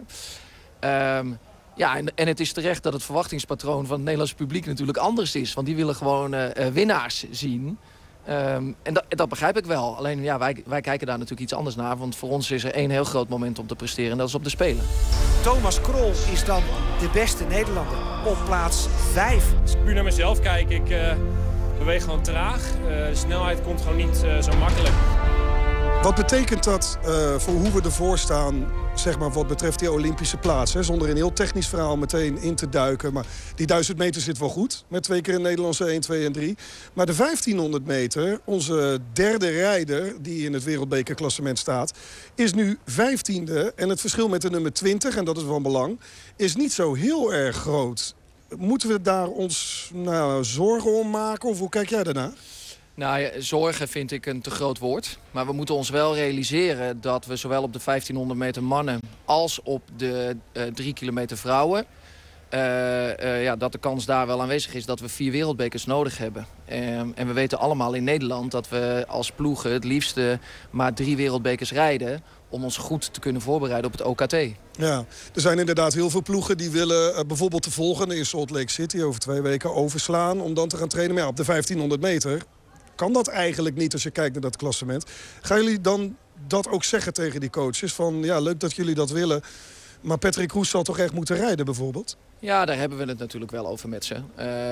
Ja, en het is terecht dat het verwachtingspatroon van het Nederlandse publiek natuurlijk anders is. Want die willen gewoon winnaars zien. En dat begrijp ik wel. Alleen ja, wij kijken daar natuurlijk iets anders naar. Want voor ons is er 1 heel groot moment om te presteren. En dat is op de Spelen. Thomas Krol is dan de beste Nederlander op plaats 5. Als ik puur naar mezelf kijk, ik beweeg gewoon traag. De snelheid komt gewoon niet zo makkelijk. Wat betekent dat voor hoe we ervoor staan, zeg maar, wat betreft die Olympische plaats? Hè? Zonder een heel technisch verhaal meteen in te duiken. Maar die 1000 meter zit wel goed. Met 2 keer een Nederlandse 1, 2 en 3. Maar de 1500 meter, onze derde rijder die in het wereldbekerklassement staat, is nu 15e. En het verschil met de nummer 20, en dat is van belang, is niet zo heel erg groot. Moeten we daar ons zorgen om maken? Of hoe kijk jij daarnaar? Nou ja, zorgen vind ik een te groot woord. Maar we moeten ons wel realiseren dat we zowel op de 1500 meter mannen als op de 3 kilometer vrouwen dat de kans daar wel aanwezig is dat we 4 wereldbekers nodig hebben. En we weten allemaal in Nederland dat we als ploegen het liefste maar 3 wereldbekers rijden om ons goed te kunnen voorbereiden op het OKT. Ja, er zijn inderdaad heel veel ploegen die willen bijvoorbeeld de volgende in Salt Lake City over 2 weken overslaan om dan te gaan trainen. Maar ja, op de 1500 meter kan dat eigenlijk niet als je kijkt naar dat klassement. Gaan jullie dan dat ook zeggen tegen die coaches? Van ja, leuk dat jullie dat willen, maar Patrick Roest zal toch echt moeten rijden bijvoorbeeld? Ja, daar hebben we het natuurlijk wel over met ze.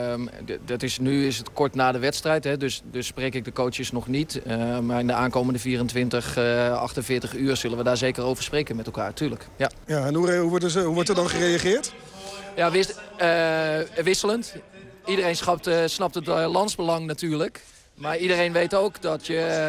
Nu is het kort na de wedstrijd, hè, dus spreek ik de coaches nog niet. Maar in de aankomende 24, 48 uur zullen we daar zeker over spreken met elkaar, tuurlijk. Ja, en hoe wordt er dan gereageerd? Ja, wisselend. Iedereen snapt het landsbelang natuurlijk. Maar iedereen weet ook dat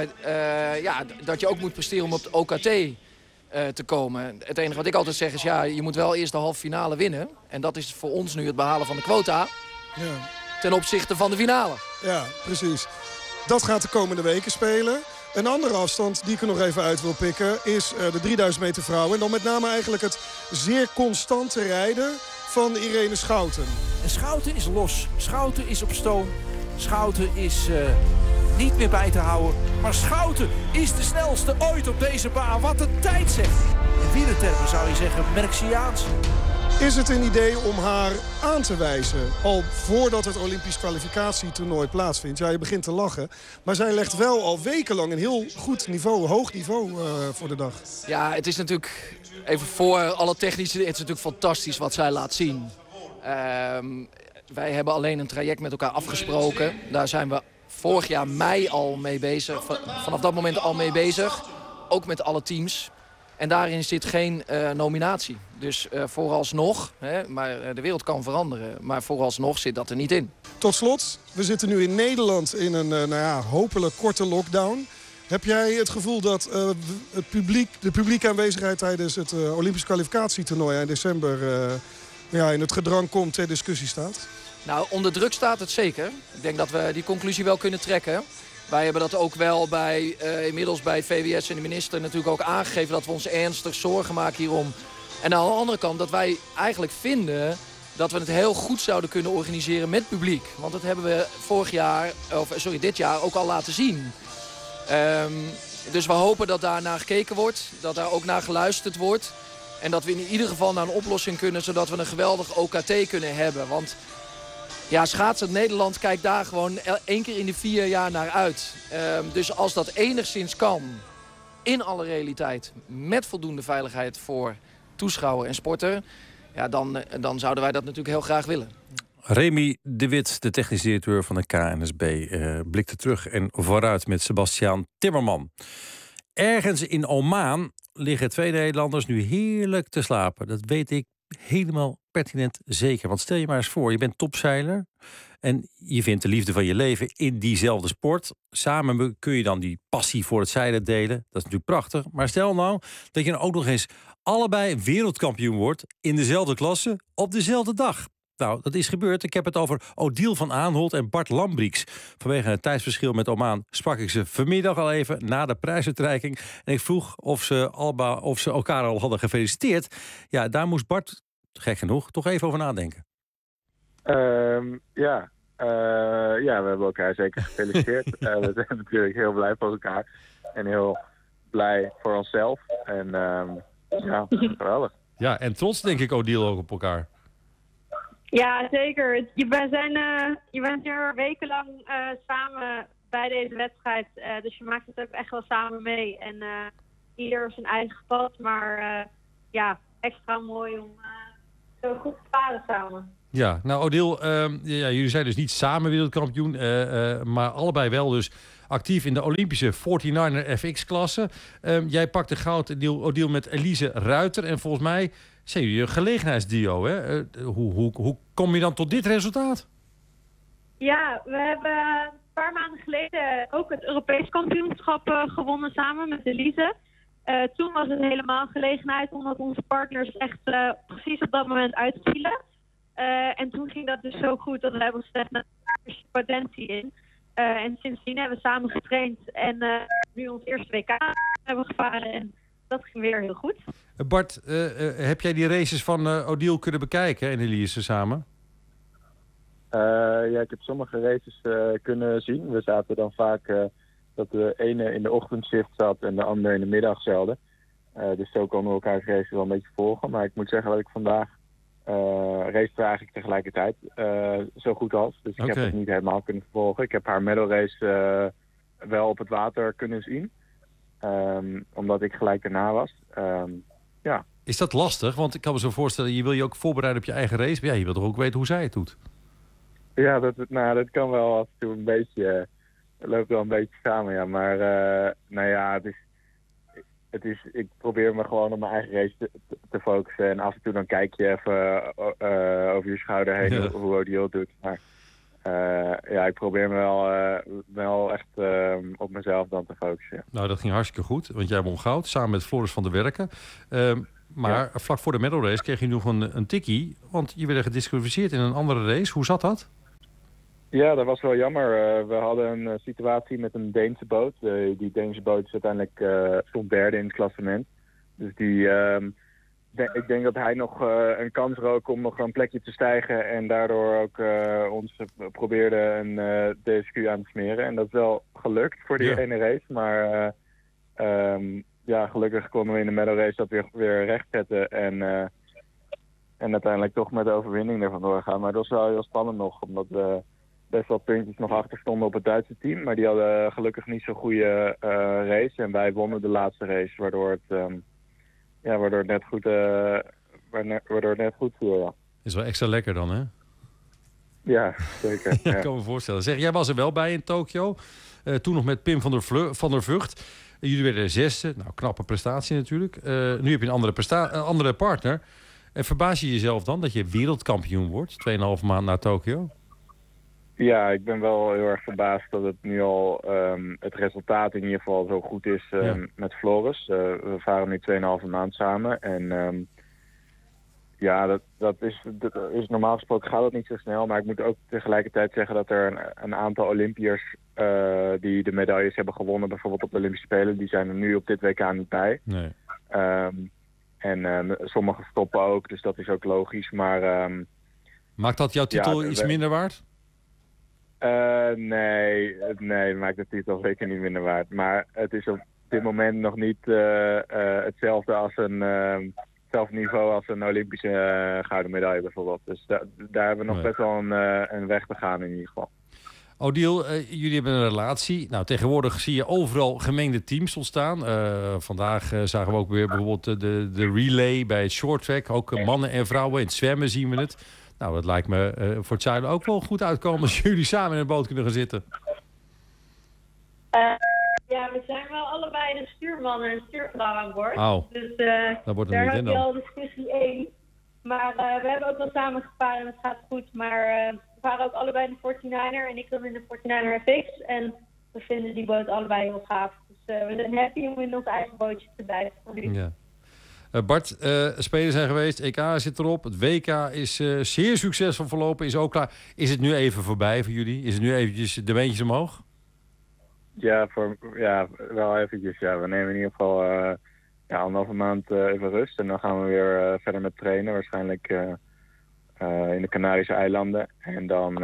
je ook moet presteren om op het OKT te komen. Het enige wat ik altijd zeg is, je moet wel eerst de halve finale winnen. En dat is voor ons nu het behalen van de quota ten opzichte van de finale. Ja, precies. Dat gaat de komende weken spelen. Een andere afstand die ik er nog even uit wil pikken is de 3000 meter vrouwen. En dan met name eigenlijk het zeer constante rijden van Irene Schouten. En Schouten is los. Schouten is op stoom. Schouten is niet meer bij te houden. Maar Schouten is de snelste ooit op deze baan. Wat een tijd zegt. In wielertermen zou je zeggen Merciaans. Is het een idee om haar aan te wijzen, al voordat het Olympisch kwalificatietoernooi plaatsvindt? Ja, je begint te lachen. Maar zij legt wel al wekenlang een heel goed niveau, hoog niveau voor de dag. Ja, het is natuurlijk, even voor alle technische, het is natuurlijk fantastisch wat zij laat zien. Wij hebben alleen een traject met elkaar afgesproken. Daar zijn we vorig jaar mei al mee bezig. Vanaf dat moment al mee bezig. Ook met alle teams. En daarin zit geen nominatie. Dus vooralsnog, maar de wereld kan veranderen. Maar vooralsnog zit dat er niet in. Tot slot, we zitten nu in Nederland in een hopelijk korte lockdown. Heb jij het gevoel dat de publieke aanwezigheid tijdens het Olympisch kwalificatietoernooi in december in het gedrang komt ter discussie staat? Nou, onder druk staat het zeker. Ik denk dat we die conclusie wel kunnen trekken. Wij hebben dat ook wel inmiddels bij VWS en de minister natuurlijk ook aangegeven dat we ons ernstig zorgen maken hierom. En aan de andere kant dat wij eigenlijk vinden dat we het heel goed zouden kunnen organiseren met publiek. Want dat hebben we dit jaar ook al laten zien. Dus we hopen dat daar naar gekeken wordt, dat daar ook naar geluisterd wordt. En dat we in ieder geval naar een oplossing kunnen, zodat we een geweldig OKT kunnen hebben. Want ja, schaatsen Nederland kijkt daar gewoon 1 keer in de 4 jaar naar uit. Dus als dat enigszins kan, in alle realiteit, met voldoende veiligheid voor toeschouwer en sporter, ja, dan zouden wij dat natuurlijk heel graag willen. Remy de Wit, de technisch directeur van de KNSB, blikte terug en vooruit met Sebastiaan Timmerman. Ergens in Oman liggen 2 Nederlanders nu heerlijk te slapen. Dat weet ik helemaal pertinent zeker. Want stel je maar eens voor, je bent topzeiler en je vindt de liefde van je leven in diezelfde sport. Samen kun je dan die passie voor het zeilen delen. Dat is natuurlijk prachtig. Maar stel nou dat je dan ook nog eens allebei wereldkampioen wordt in dezelfde klasse op dezelfde dag. Nou, dat is gebeurd. Ik heb het over Odile van Aanholt en Bart Lambrix. Vanwege het tijdsverschil met Oman sprak ik ze vanmiddag al even na de prijsuitreiking. En ik vroeg of ze elkaar al hadden gefeliciteerd. Ja, daar moest Bart, gek genoeg, toch even over nadenken. We hebben elkaar zeker gefeliciteerd. We zijn natuurlijk heel blij voor elkaar. En heel blij voor onszelf. En geweldig. Ja, en trots denk ik Odile ook op elkaar. Ja, zeker. Je bent hier wekenlang samen bij deze wedstrijd. Dus je maakt het ook echt wel samen mee. En ieder op zijn eigen pad. Maar extra mooi om zo goed te varen samen. Ja, nou Odile, jullie zijn dus niet samen wereldkampioen. Maar allebei wel dus actief in de Olympische 49er FX-klasse. Jij pakte goud, Odile, met Elise Ruiter. En volgens mij zijn jullie een gelegenheidsduo, hè? Hoe kom je dan tot dit resultaat? Ja, we hebben een paar maanden geleden ook het Europees kampioenschap gewonnen samen met Elise. Toen was het helemaal gelegenheid, omdat onze partners echt precies op dat moment uitvielen. En toen ging dat dus zo goed dat we hebben gezegd, nou, daar is je potentie in. En sindsdien hebben we samen getraind en nu ons eerste WK hebben gevaren. En dat ging weer heel goed. Bart, heb jij die races van Odile kunnen bekijken en Elise samen? Ja, ik heb sommige races kunnen zien. We zaten dan vaak dat de ene in de ochtendshift zat en de ander in de middag zelden. Dus zo konden we elkaars races wel een beetje volgen. Maar ik moet zeggen dat ik vandaag race eigenlijk tegelijkertijd zo goed als. Dus ik heb het niet helemaal kunnen volgen. Ik heb haar medal race wel op het water kunnen zien. Omdat ik gelijk erna was. Ja. Is dat lastig? Want ik kan me zo voorstellen, je wil je ook voorbereiden op je eigen race. Maar ja, je wilt toch ook weten hoe zij het doet? Ja, dat kan wel af en toe een beetje. Het loopt wel een beetje samen, ja. Maar ik probeer me gewoon op mijn eigen race te focussen. En af en toe dan kijk je even over je schouder heen hoe Odile het doet. Maar ik probeer me wel echt op mezelf dan te focussen. Ja. Nou, dat ging hartstikke goed. Want jij won goud samen met Floris van der Werken. Maar vlak voor de medal race kreeg je nog een tikkie. Want je werd gedisqualificeerd in een andere race. Hoe zat dat? Ja, dat was wel jammer. We hadden een situatie met een Deense boot. Die Deense boot is uiteindelijk stond derde in het klassement. Dus ik denk dat hij nog een kans rook om nog een plekje te stijgen. En daardoor ook ons probeerde een DSQ aan te smeren. En dat is wel gelukt voor die ene race. Maar gelukkig konden we in de medal race dat weer recht zetten. En uiteindelijk toch met de overwinning er vandoor gaan. Maar dat was wel heel spannend nog, omdat we best wel puntjes nog achter stonden op het Duitse team. Maar die hadden gelukkig niet zo'n goede race. En wij wonnen de laatste race, waardoor het net goed viel, ja. Is wel extra lekker dan, hè? Ja, zeker. Ja, ik kan me voorstellen. Zeg, jij was er wel bij in Tokio. Toen nog met Pim van der Vught. Jullie werden 6e. Nou, knappe prestatie natuurlijk. Nu heb je een andere partner. En verbaas je jezelf dan dat je wereldkampioen wordt? 2,5 maand na Tokio? Ja, ik ben wel heel erg verbaasd dat het nu al het resultaat in ieder geval zo goed is met Floris. We varen nu 2,5 maand samen. En dat is normaal gesproken gaat dat niet zo snel. Maar ik moet ook tegelijkertijd zeggen dat er een aantal Olympiërs die de medailles hebben gewonnen, bijvoorbeeld op de Olympische Spelen, die zijn er nu op dit WK niet bij. Nee. Sommigen stoppen ook, dus dat is ook logisch. Maar maakt dat jouw titel iets minder waard? Nee, maakt de titel zeker niet minder waard. Maar het is op dit moment nog niet hetzelfde als hetzelfde niveau als een Olympische gouden medaille bijvoorbeeld. Dus daar hebben we nog best wel een weg te gaan in ieder geval. Odile, jullie hebben een relatie. Nou, tegenwoordig zie je overal gemengde teams ontstaan. Vandaag zagen we ook weer bijvoorbeeld de relay bij het shorttrack. Ook mannen en vrouwen. In het zwemmen zien we het. Nou, dat lijkt me voor het zuiden ook wel goed uitkomen als jullie samen in een boot kunnen gaan zitten. We zijn wel allebei een stuurman en een stuurvrouw aan boord. Oh, dus dat wordt daar niet heb je al discussie 1. Maar we hebben ook wel samen gevaren en het gaat goed. Maar we varen ook allebei in de 49er en ik dan in de 49er FX. En we vinden die boot allebei heel gaaf. Dus we zijn happy om in ons eigen bootje te blijven voor nu. Ja. Bart, Spelen zijn geweest, EK zit erop. Het WK is zeer succesvol verlopen, is ook klaar. Is het nu even voorbij voor jullie? Is het nu eventjes de beentjes omhoog? Ja, wel eventjes. Ja. We nemen in ieder geval 1,5 maand even rust. En dan gaan we weer verder met trainen. Waarschijnlijk in de Canarische eilanden. En dan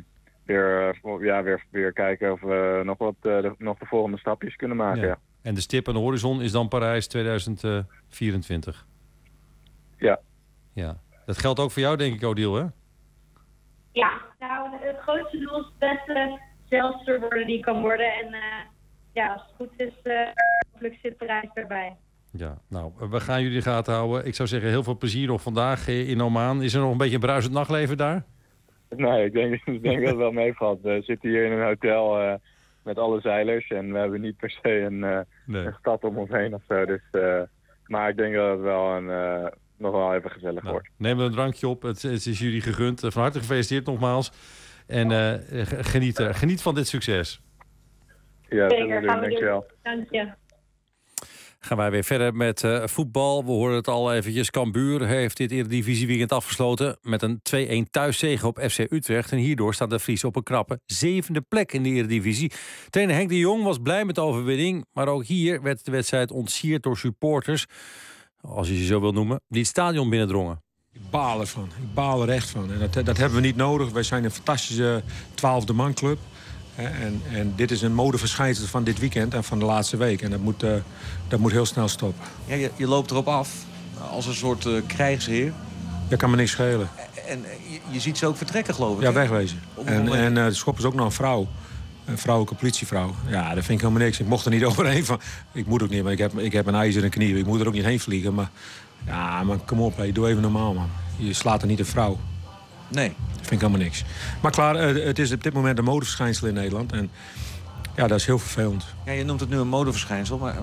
weer kijken of we nog de volgende stapjes kunnen maken. Ja. En de stip aan de horizon is dan Parijs 2024? Ja. Dat geldt ook voor jou, denk ik, Odile, hè? Ja, nou, het grootste doel is het beste zelfster worden die kan worden. En als het goed is, hopelijk zit Parijs erbij. Ja, nou, we gaan jullie in de gaten houden. Ik zou zeggen, heel veel plezier nog vandaag in Oman. Is er nog een beetje een bruisend nachtleven daar? Nee, ik denk dat het wel meevalt. We zitten hier in een hotel met alle zeilers. En we hebben niet per se een stad om ons heen of zo. Dus, maar ik denk dat het wel nog wel even gezellig wordt. Neem er een drankje op. Het is jullie gegund. Van harte gefeliciteerd nogmaals. En geniet van dit succes. Ja, zeker. Dankjewel. Dank je. Gaan wij weer verder met voetbal. We hoorden het al eventjes. Cambuur heeft dit Eredivisieweekend afgesloten met een 2-1 thuiszege op FC Utrecht. En hierdoor staat de Fries op een knappe 7e plek in de Eredivisie. Trainer Henk de Jong was blij met de overwinning. Maar ook hier werd de wedstrijd ontsierd door supporters. als je ze zo wil noemen, die het stadion binnendrongen. Ik baal ervan. Ik baal er echt van. En dat hebben we niet nodig. Wij zijn een fantastische 12e manclub. En dit is een modeverschijnsel van dit weekend en van de laatste week. En dat moet heel snel stoppen. Ja, je loopt erop af als een soort krijgsheer. Dat kan me niks schelen. En je ziet ze ook vertrekken, geloof ik. Ja, wegwezen. En de schop is ook nog een vrouw. Een vrouwelijke politievrouw. Ja, dat vind ik helemaal niks. Ik mocht er niet overheen van. Ik moet ook niet, maar ik heb een ijzeren knie. Ik moet er ook niet heen vliegen. Maar ja, maar kom op, doe even normaal, man. Je slaat er niet een vrouw. Nee. Dat vind ik helemaal niks. Maar klaar, het is op dit moment een modeverschijnsel in Nederland. En ja, dat is heel vervelend. Ja, je noemt het nu een modeverschijnsel, maar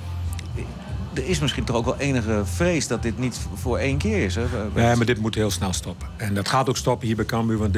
er is misschien toch ook wel enige vrees dat dit niet voor 1 keer is. Hè? Nee, maar dit moet heel snel stoppen. En dat gaat ook stoppen hier bij Cambuur, want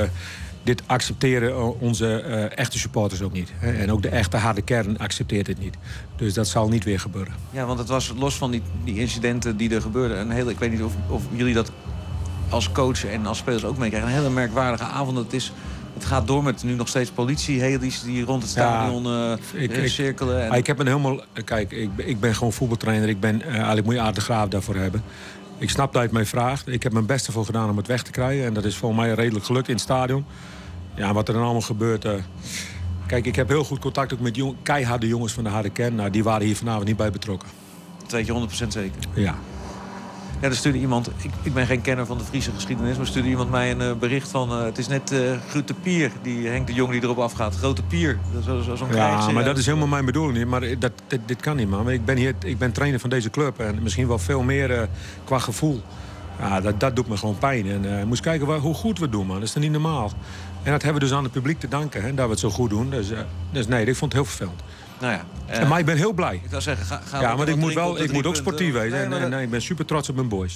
dit accepteren onze echte supporters ook niet. Hè? En ook de echte harde kern accepteert dit niet. Dus dat zal niet weer gebeuren. Ja, want het was los van die incidenten die er gebeurden. Ik weet niet of jullie dat als coach en als spelers ook meekrijgen. Een hele merkwaardige avond. Het gaat door met nu nog steeds politie-heli's die rond het stadion cirkelen. Ik heb een helemaal... Kijk, ik ben gewoon voetbaltrainer. Eigenlijk moet je Aart de Graaf daarvoor hebben. Ik snap dat hij het mij vraagt. Ik heb mijn best ervoor gedaan om het weg te krijgen. En dat is volgens mij redelijk gelukt in het stadion. Ja, wat er dan allemaal gebeurt... Kijk, ik heb heel goed contact ook met keiharde jongens van de harde kern. Nou, die waren hier vanavond niet bij betrokken. Dat weet je 100% zeker? Ja. Ja, er stuurde iemand, ik ben geen kenner van de Friese geschiedenis, maar stuurde iemand mij een bericht van... het is net Grote Pier, die Henk de Jong die erop afgaat. Grote Pier, zo'n ja, maar dat is helemaal mijn bedoeling niet. Maar dit kan niet, man. Ik ben trainer van deze club en misschien wel veel meer qua gevoel. Ja, dat doet me gewoon pijn. En moest kijken hoe goed we het doen, man. Dat is dan niet normaal. En dat hebben we dus aan het publiek te danken, hè, dat we het zo goed doen. Dus nee, ik vond het heel vervelend. Nou ja, maar ik ben heel blij. Ik zou zeggen, ga ja, want ik moet ook sportief wezen. En ik ben super trots op mijn boys.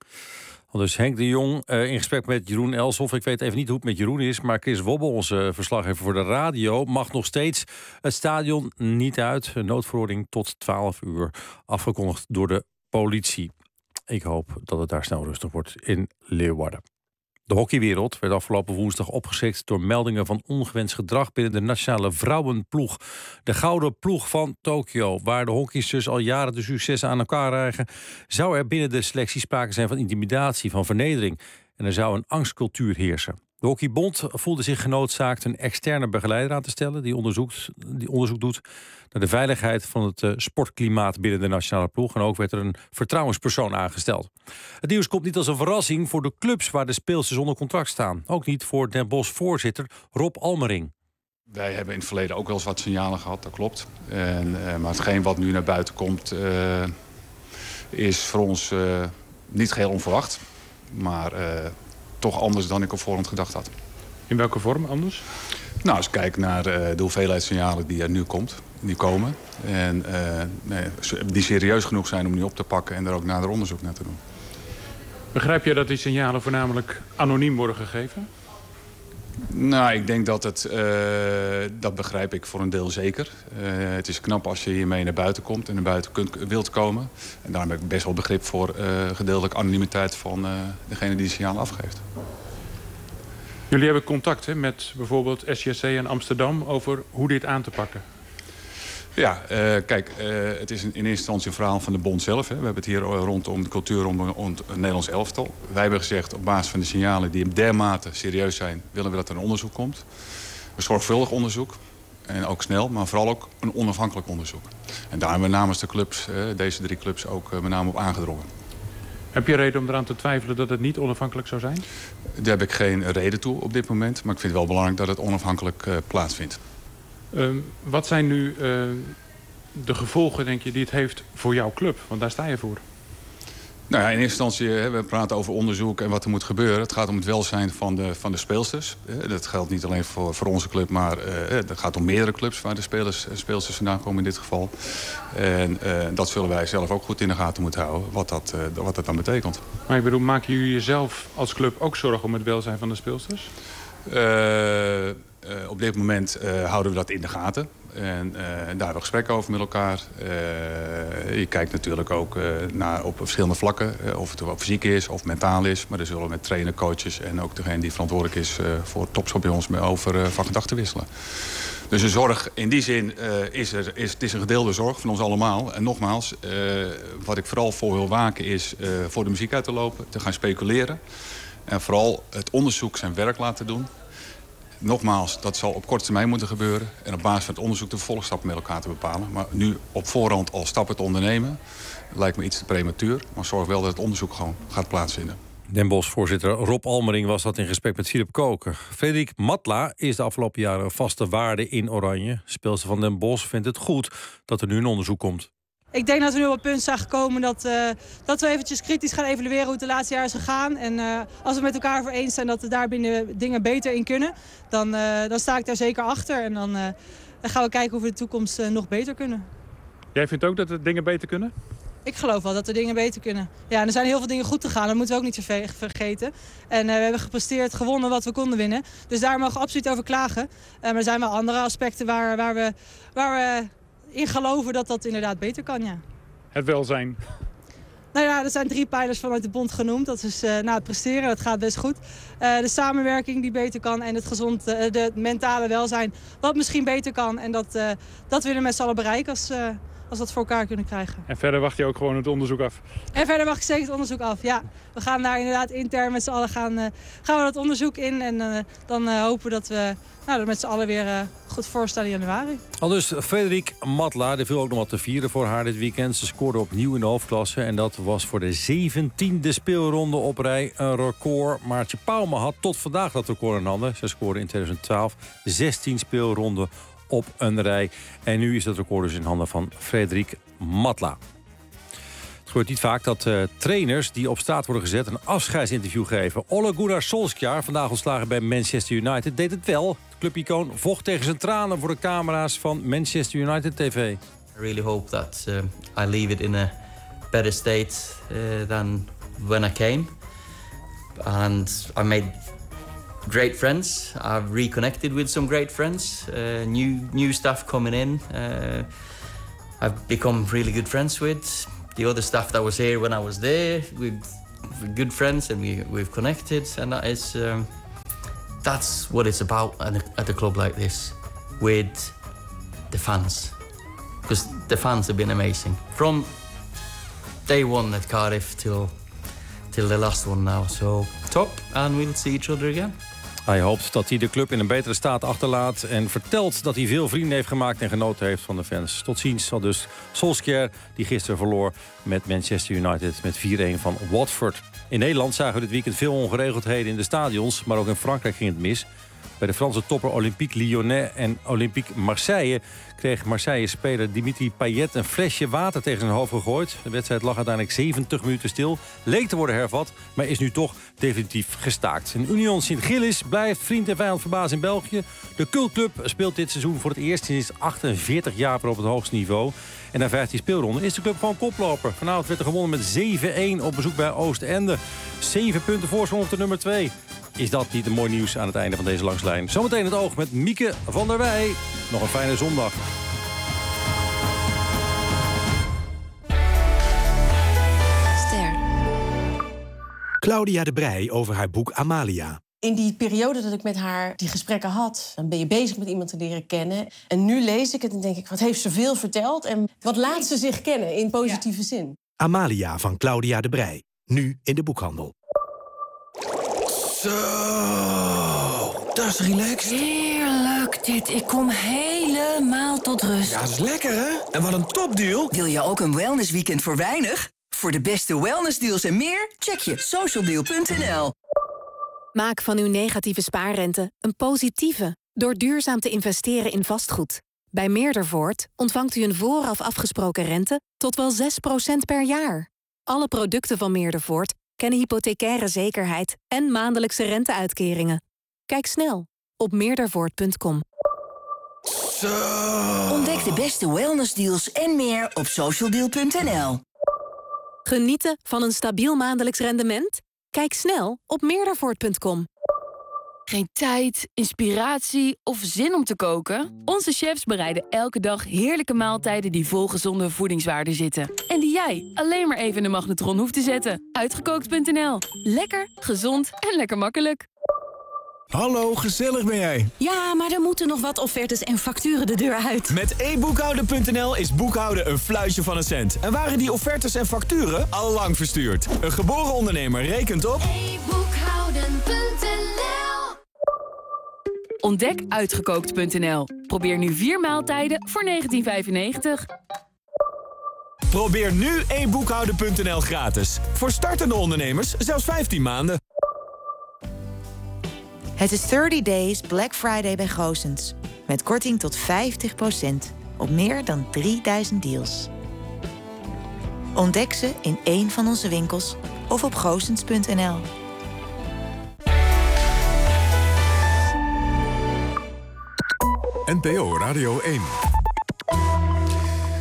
Dus Henk de Jong in gesprek met Jeroen Elshoff. Ik weet even niet hoe het met Jeroen is, maar Chris Wobbel, onze verslaggever voor de radio, mag nog steeds het stadion niet uit. Een noodverordening tot 12 uur, afgekondigd door de politie. Ik hoop dat het daar snel rustig wordt in Leeuwarden. De hockeywereld werd afgelopen woensdag opgeschrikt door meldingen van ongewenst gedrag binnen de nationale vrouwenploeg. De gouden ploeg van Tokio, waar de hockeysters al jaren de successen aan elkaar rijgen, zou er binnen de selectie sprake zijn van intimidatie, van vernedering. En er zou een angstcultuur heersen. De Hockeybond voelde zich genoodzaakt een externe begeleider aan te stellen die onderzoek doet naar de veiligheid van het sportklimaat binnen de nationale ploeg. En ook werd er een vertrouwenspersoon aangesteld. Het nieuws komt niet als een verrassing voor de clubs waar de speelsters onder contract staan. Ook niet voor Den Bosch voorzitter Rob Almering. Wij hebben in het verleden ook wel eens wat signalen gehad, dat klopt. Maar hetgeen wat nu naar buiten komt is voor ons niet geheel onverwacht. Maar toch anders dan ik op voorhand gedacht had. In welke vorm anders? Nou, als ik kijk naar de hoeveelheid signalen die er nu komen. En die serieus genoeg zijn om die op te pakken en er ook nader onderzoek naar te doen. Begrijp je dat die signalen voornamelijk anoniem worden gegeven? Nou, ik denk dat dat begrijp ik voor een deel zeker. Het is knap als je hiermee naar buiten komt en naar buiten wilt komen. En daarom heb ik best wel begrip voor gedeeltelijke anonimiteit van degene die de signalen afgeeft. Jullie hebben contact met bijvoorbeeld SJC en Amsterdam over hoe dit aan te pakken. Ja, kijk, het is in eerste instantie een verhaal van de bond zelf. Hè. We hebben het hier rondom de cultuur rondom het Nederlands elftal. Wij hebben gezegd, op basis van de signalen die dermate serieus zijn, willen we dat er een onderzoek komt. Een zorgvuldig onderzoek. En ook snel, maar vooral ook een onafhankelijk onderzoek. En daar hebben we namens de clubs, deze 3 clubs, ook met name op aangedrongen. Heb je reden om eraan te twijfelen dat het niet onafhankelijk zou zijn? Daar heb ik geen reden toe op dit moment. Maar ik vind het wel belangrijk dat het onafhankelijk plaatsvindt. Wat zijn nu de gevolgen, denk je, die het heeft voor jouw club? Want daar sta je voor. Nou ja, in eerste instantie, we praten over onderzoek en wat er moet gebeuren. Het gaat om het welzijn van de speelsters. Dat geldt niet alleen voor onze club, maar het gaat om meerdere clubs waar de speelsters vandaan komen in dit geval. En dat zullen wij zelf ook goed in de gaten moeten houden, wat dat dan betekent. Maar ik bedoel, maken jullie jezelf als club ook zorgen om het welzijn van de speelsters? Op dit moment houden we dat in de gaten. En daar hebben we gesprekken over met elkaar. Je kijkt natuurlijk ook naar op verschillende vlakken. Of het fysiek is of mentaal is. Maar er zullen met trainer, coaches en ook degene die verantwoordelijk is voor topsport bij ons over van gedachten wisselen. Dus de zorg in die zin het is een gedeelde zorg van ons allemaal. En nogmaals, wat ik vooral voor wil waken is voor de muziek uit te lopen, te gaan speculeren. En vooral het onderzoek zijn werk laten doen. Nogmaals, dat zal op korte termijn moeten gebeuren. En op basis van het onderzoek de vervolgstappen met elkaar te bepalen. Maar nu op voorhand al stappen te ondernemen, lijkt me iets te prematuur. Maar zorg wel dat het onderzoek gewoon gaat plaatsvinden. Den Bosch-voorzitter Rob Almering was dat in gesprek met Philip Koken. Frederik Matla is de afgelopen jaren een vaste waarde in Oranje. Speelster van Den Bosch vindt het goed dat er nu een onderzoek komt. Ik denk dat we nu op het punt zijn gekomen dat we eventjes kritisch gaan evalueren hoe het de laatste jaar is gegaan. En als we met elkaar voor eens zijn dat we daar binnen dingen beter in kunnen, dan sta ik daar zeker achter. En dan gaan we kijken hoe we de toekomst nog beter kunnen. Jij vindt ook dat de dingen beter kunnen? Ik geloof wel dat er dingen beter kunnen. Ja, en er zijn heel veel dingen goed te gaan. Dat moeten we ook niet vergeten. En we hebben gepresteerd, gewonnen wat we konden winnen. Dus daar mogen we absoluut over klagen. Maar er zijn wel andere aspecten waar we in geloven dat dat inderdaad beter kan, ja. Het welzijn. Nou ja, er zijn 3 pijlers vanuit de bond genoemd. Dat is het presteren, dat gaat best goed. De samenwerking die beter kan en het mentale welzijn wat misschien beter kan. En dat willen we met z'n allen bereiken als we dat voor elkaar kunnen krijgen. En verder wacht je ook gewoon het onderzoek af? En verder wacht ik zeker het onderzoek af, ja. We gaan daar inderdaad intern met z'n allen gaan we dat onderzoek in. En dan hopen we dat we er met z'n allen weer goed voor staan in januari. Al dus Frederik Matla, er viel ook nog wat te vieren voor haar dit weekend. Ze scoorde opnieuw in de hoofdklasse en dat was voor de 17e speelronde op rij een record. Maartje Pauwme had tot vandaag dat record in handen. Ze scoorde in 2012 16 speelronden op een rij. En nu is dat record dus in handen van Frederik Matla. Het gebeurt niet vaak dat trainers die op straat worden gezet een afscheidsinterview geven. Ole Gunnar Solskjaer, vandaag ontslagen bij Manchester United, deed het wel. De clubicoon vocht tegen zijn tranen voor de camera's van Manchester United TV. I really hope that I leave it in a better state than when I came. And I made great friends. I've reconnected with some great friends. New stuff coming in. I've become really good friends with the other staff that was here when I was there. We're good friends and we've connected, and that's what it's about at a club like this, with the fans, because the fans have been amazing from day one at Cardiff till the last one now. So top, and we'll see each other again. Hij hoopt dat hij de club in een betere staat achterlaat en vertelt dat hij veel vrienden heeft gemaakt en genoten heeft van de fans. Tot ziens zal dus Solskjaer, die gisteren verloor met Manchester United met 4-1 van Watford. In Nederland zagen we dit weekend veel ongeregeldheden in de stadions, maar ook in Frankrijk ging het mis. Bij de Franse topper Olympique Lyonnais en Olympique Marseille kreeg Marseille-speler Dimitri Payet een flesje water tegen zijn hoofd gegooid. De wedstrijd lag uiteindelijk 70 minuten stil. Leek te worden hervat, maar is nu toch definitief gestaakt. En Union Sint-Gillis blijft vriend en vijand verbazen in België. De cultclub speelt dit seizoen voor het eerst sinds 48 jaar op het hoogste niveau. En na 15 speelronden is de club gewoon koploper. Vanavond werd er gewonnen met 7-1 op bezoek bij Oostende. 7 punten voorsprong op de nummer 2. Is dat niet een mooi nieuws aan het einde van deze langslijn? Zometeen het oog met Mieke van der Wij. Nog een fijne zondag. Ster. Claudia de Breij over haar boek Amalia. In die periode dat ik met haar die gesprekken had, dan ben je bezig met iemand te leren kennen. En nu lees ik het en denk ik, wat heeft ze veel verteld? En wat laat ze zich kennen in positieve zin? Amalia van Claudia de Breij. Nu in de boekhandel. Zo, dat is relaxed. Heerlijk dit. Ik kom helemaal tot rust. Ja, dat is lekker, hè? En wat een topdeal. Wil je ook een wellnessweekend voor weinig? Voor de beste wellnessdeals en meer, check je socialdeal.nl. Maak van uw negatieve spaarrente een positieve door duurzaam te investeren in vastgoed. Bij Meerdervoort ontvangt u een vooraf afgesproken rente tot wel 6% per jaar. Alle producten van Meerdervoort kennen hypothecaire zekerheid en maandelijkse renteuitkeringen. Kijk snel op meerdervoort.com. Ontdek de beste wellnessdeals en meer op socialdeal.nl. Genieten van een stabiel maandelijks rendement? Kijk snel op meerdervoort.com. Geen tijd, inspiratie of zin om te koken? Onze chefs bereiden elke dag heerlijke maaltijden die vol gezonde voedingswaarden zitten. En die jij alleen maar even in de magnetron hoeft te zetten. Uitgekookt.nl. Lekker, gezond en lekker makkelijk. Hallo, gezellig ben jij? Ja, maar er moeten nog wat offertes en facturen de deur uit. Met e-boekhouden.nl is boekhouden een fluitje van een cent. En waren die offertes en facturen al lang verstuurd. Een geboren ondernemer rekent op... e-boekhouden.nl. Ontdek Uitgekookt.nl. Probeer nu 4 maaltijden voor €19,95. Probeer nu e-boekhouden.nl gratis. Voor startende ondernemers zelfs 15 maanden. Het is 30 Days Black Friday bij Goossens. Met korting tot 50% op meer dan 3000 deals. Ontdek ze in één van onze winkels of op goossens.nl. NPO Radio 1.